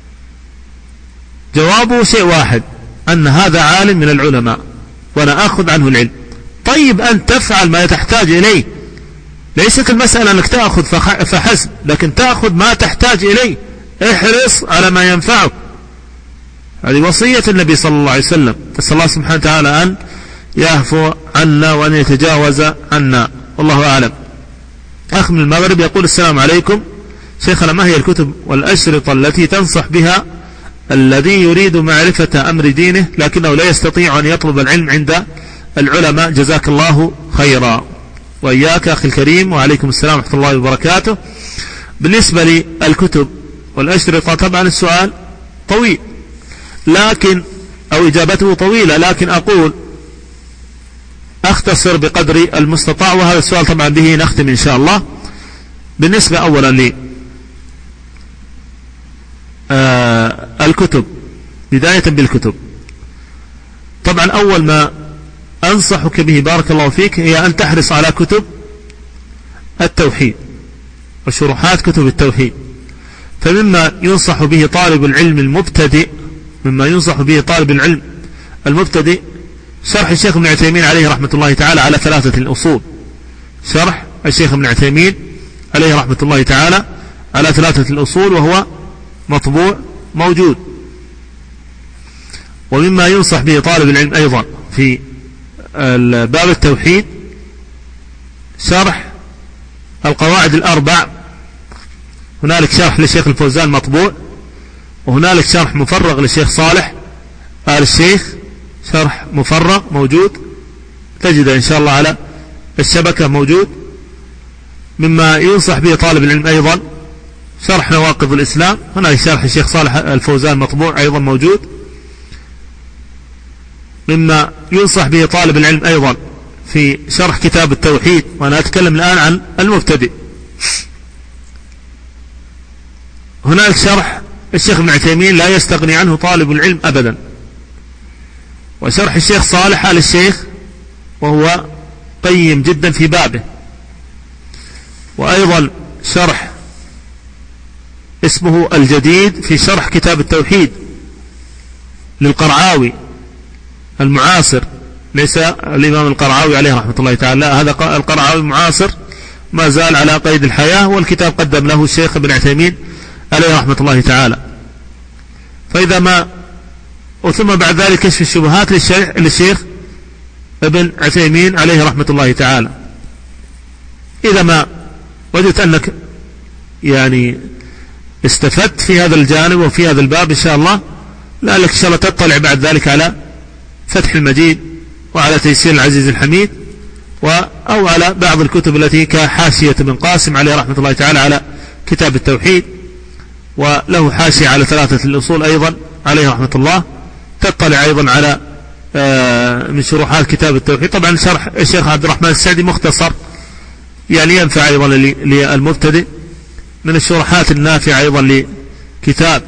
جوابه شيء واحد، أن هذا عالم من العلماء وأنا أخذ عنه العلم. طيب أن تفعل ما تحتاج إليه، ليست المسألة أنك تأخذ فحسب، لكن تأخذ ما تحتاج إليه، احرص على ما ينفعك. هذه وصية النبي صلى الله عليه وسلم. نسأل الله سبحانه وتعالى أن يعفو عنا وأن يتجاوز عنا، والله أعلم. أخ من المغرب يقول: السلام عليكم شيخنا، ما هي الكتب والأشرطة التي تنصح بها الذي يريد معرفة أمر دينه لكنه لا يستطيع أن يطلب العلم عند العلماء؟ جزاك الله خيرا. وإياك أخي الكريم، وعليكم السلام ورحمة الله وبركاته. بالنسبة للكتب والأشرطة طبعا السؤال طويل، لكن أو إجابته طويلة، لكن أقول أختصر بقدر المستطاع، وهذا السؤال طبعا به نختم إن شاء الله. بالنسبة أولا لي الكتب، بداية بالكتب، طبعا أول ما أنصحك به بارك الله فيك هي أن تحرص على كتب التوحيد وشروحات كتب التوحيد. فمما ينصح به طالب العلم المبتدئ، شرح الشيخ ابن عثيمين عليه رحمة الله تعالى على 3 الأصول. شرح الشيخ ابن عثيمين عليه رحمة الله تعالى على 3 الأصول، وهو مطبوع موجود. ومما ينصح به طالب العلم أيضا في باب التوحيد شرح القواعد الأربع. هنالك شرح للشيخ الفوزان مطبوع، وهنالك شرح مفرغ للشيخ صالح آل الشيخ، شرح مفرغ موجود، تجد إن شاء الله على الشبكة موجود. مما ينصح به طالب العلم أيضا شرح نواقض الإسلام، هنالك شرح الشيخ صالح الفوزان مطبوع أيضا موجود. مما ينصح به طالب العلم أيضا في شرح كتاب التوحيد، وأنا أتكلم الآن عن المبتدئ، هنالك شرح الشيخ ابن عثيمين لا يستغني عنه طالب العلم أبدا، وشرح الشيخ صالح آل الشيخ وهو قيم جدا في بابه، وأيضا شرح اسمه الجديد في شرح كتاب التوحيد للقرعاوي المعاصر، ليس الإمام القرعاوي عليه رحمة الله تعالى، لا، هذا القرعاوي معاصر ما زال على قيد الحياة، والكتاب قدم له الشيخ ابن عثيمين عليه رحمة الله تعالى. فإذا ما وثم بعد ذلك كشف الشبهات للشيخ ابن عثيمين عليه رحمة الله تعالى. إذا ما وجدت أنك يعني استفدت في هذا الجانب وفي هذا الباب إن شاء الله، لعلك إن شاء الله تطلع بعد ذلك على فتح المجيد وعلى تيسير العزيز الحميد أو على بعض الكتب التي كحاشية ابن قاسم عليه رحمة الله تعالى على كتاب التوحيد، وله حاشية على 3 الأصول أيضا عليه رحمة الله، تطلع أيضا على من شروحات كتاب التوحيد. طبعا شرح الشيخ عبد الرحمن السعدي مختصر، يعني ينفع أيضا للمبتدئ، من الشروحات النافعة أيضا لكتاب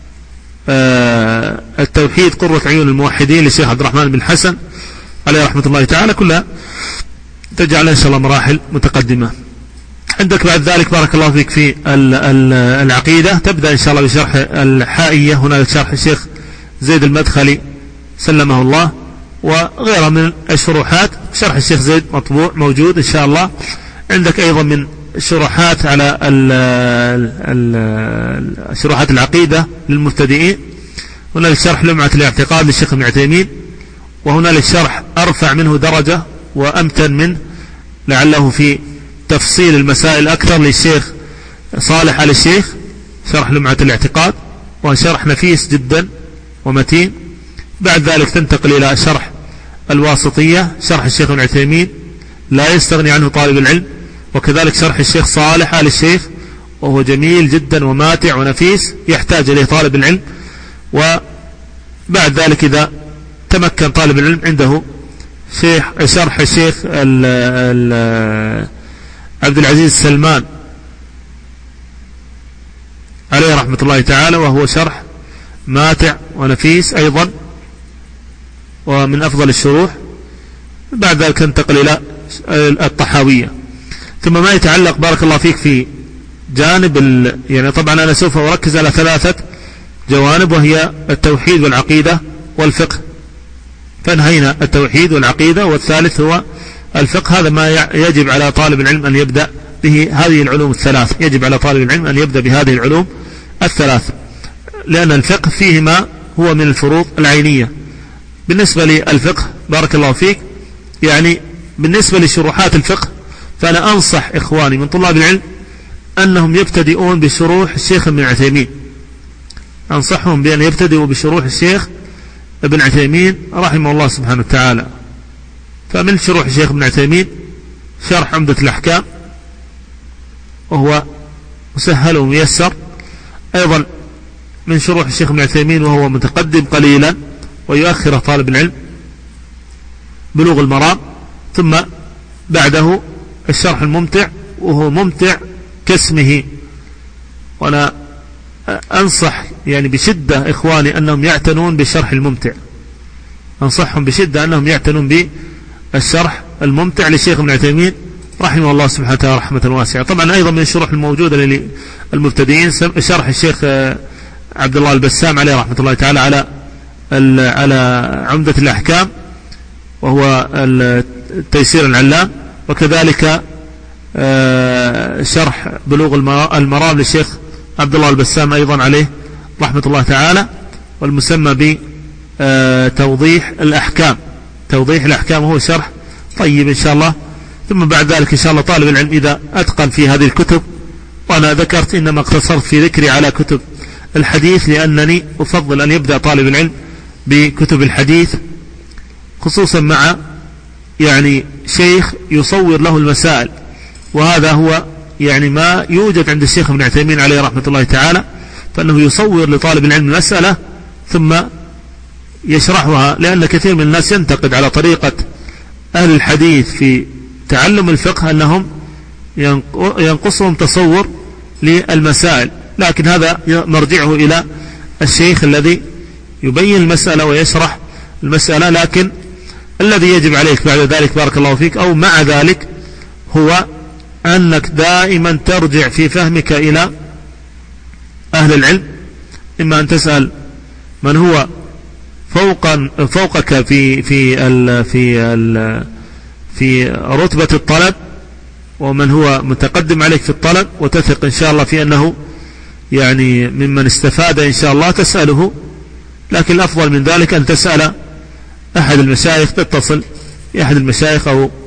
التوحيد قرة عيون الموحدين للشيخ عبد الرحمن بن حسن عليه رحمة الله تعالى، كلها تجعل إن شاء الله مراحل متقدمة. عندك بعد ذلك بارك الله فيك في العقيدة، تبدأ إن شاء الله بشرح الحائية، هنالك شرح الشيخ زيد المدخلي سلمه الله، وغيرها من الشروحات، شرح الشيخ زيد مطبوع موجود إن شاء الله. عندك أيضا من الشروحات على شروحات العقيدة للمبتدئين، هنالك شرح لمعة الاعتقاد للشيخ ابن عثيمين، وهنالك شرح أرفع منه درجة وأمتن منه لعله في تفصيل المسائل أكثر للشيخ صالح آل الشيخ، شرح لمعة الاعتقاد، وشرح نفيس جدا ومتين. بعد ذلك تنتقل إلى شرح الواسطية، شرح الشيخ ابن عثيمين لا يستغني عنه طالب العلم، وكذلك شرح الشيخ صالح آل الشيخ وهو جميل جدا وماتع ونفيس يحتاج إليه طالب العلم. وبعد ذلك إذا تمكن طالب العلم عنده شرح الشيخ عبد العزيز سلمان عليه رحمة الله تعالى، وهو شرح ماتع ونفيس أيضا ومن أفضل الشروح. بعد ذلك ننتقل إلى الطحاوية. ثم ما يتعلق بارك الله فيك في جانب يعني طبعا أنا سوف أركز على 3 جوانب، وهي التوحيد والعقيدة والفقه، فانهينا التوحيد والعقيدة، والثالث هو الفقه. هذا ما يجب على طالب العلم أن يبدأ به، هذه العلوم الثلاث يجب على طالب العلم أن يبدأ بهذه العلوم الثلاث، لأن الفقه فيه ما هو من الفروض العينية. بالنسبة للفقه بارك الله فيك، يعني بالنسبة لشروحات الفقه، فأنا أنصح إخواني من طلاب العلم أنهم يبتدئون بشروح الشيخ ابن عثيمين، أنصحهم بأن يبتدئوا بشروح الشيخ ابن عثيمين رحمه الله سبحانه وتعالى. فمن شروح الشيخ ابن عثيمين شرح عمدة الأحكام، وهو مسهل وميسر. أيضا من شروح الشيخ ابن عثيمين وهو متقدم قليلا ويؤخر طالب العلم بلوغ المرام، ثم بعده الشرح الممتع، وهو ممتع كاسمه. وأنا أنصح يعني بشدة إخواني أنهم يعتنون بالشرح الممتع، أنصحهم بشدة أنهم يعتنون بالشرح الممتع للشيخ ابن عثيمين رحمه الله سبحانه وتعالى رحمة واسعة. طبعا أيضا من الشروح الموجودة للمبتدئين شرح الشيخ عبد الله البسام عليه رحمة الله تعالى على عمدة الأحكام وهو التيسير العلام، وكذلك شرح بلوغ المرام للشيخ عبد الله البسام أيضا عليه رحمة الله تعالى، والمسمى بتوضيح الأحكام. توضيح الأحكام هو شرح طيب إن شاء الله. ثم بعد ذلك إن شاء الله طالب العلم إذا أتقن في هذه الكتب، وأنا ذكرت إنما اقتصرت في ذكري على كتب الحديث لأنني أفضل أن يبدأ طالب العلم بكتب الحديث، خصوصا مع يعني شيخ يصور له المسائل، وهذا هو يعني ما يوجد عند الشيخ ابن عثيمين عليه رحمة الله تعالى، فأنه يصور لطالب العلم المسألة ثم يشرحها، لأن كثير من الناس ينتقد على طريقة أهل الحديث في تعلم الفقه أنهم ينقصهم تصور للمسائل، لكن هذا مرجعه إلى الشيخ الذي يبين المسألة ويشرح المسألة. لكن الذي يجب عليك بعد ذلك بارك الله فيك أو مع ذلك هو أنك دائما ترجع في فهمك إلى أهل العلم، إما أن تسأل من هو فوقك في رتبة الطلب، ومن هو متقدم عليك في الطلب، وتثق إن شاء الله في أنه يعني ممن استفاد إن شاء الله تسأله. لكن الأفضل من ذلك أن تسأل أحد المشايخ، تتصل بأحد المشايخ أو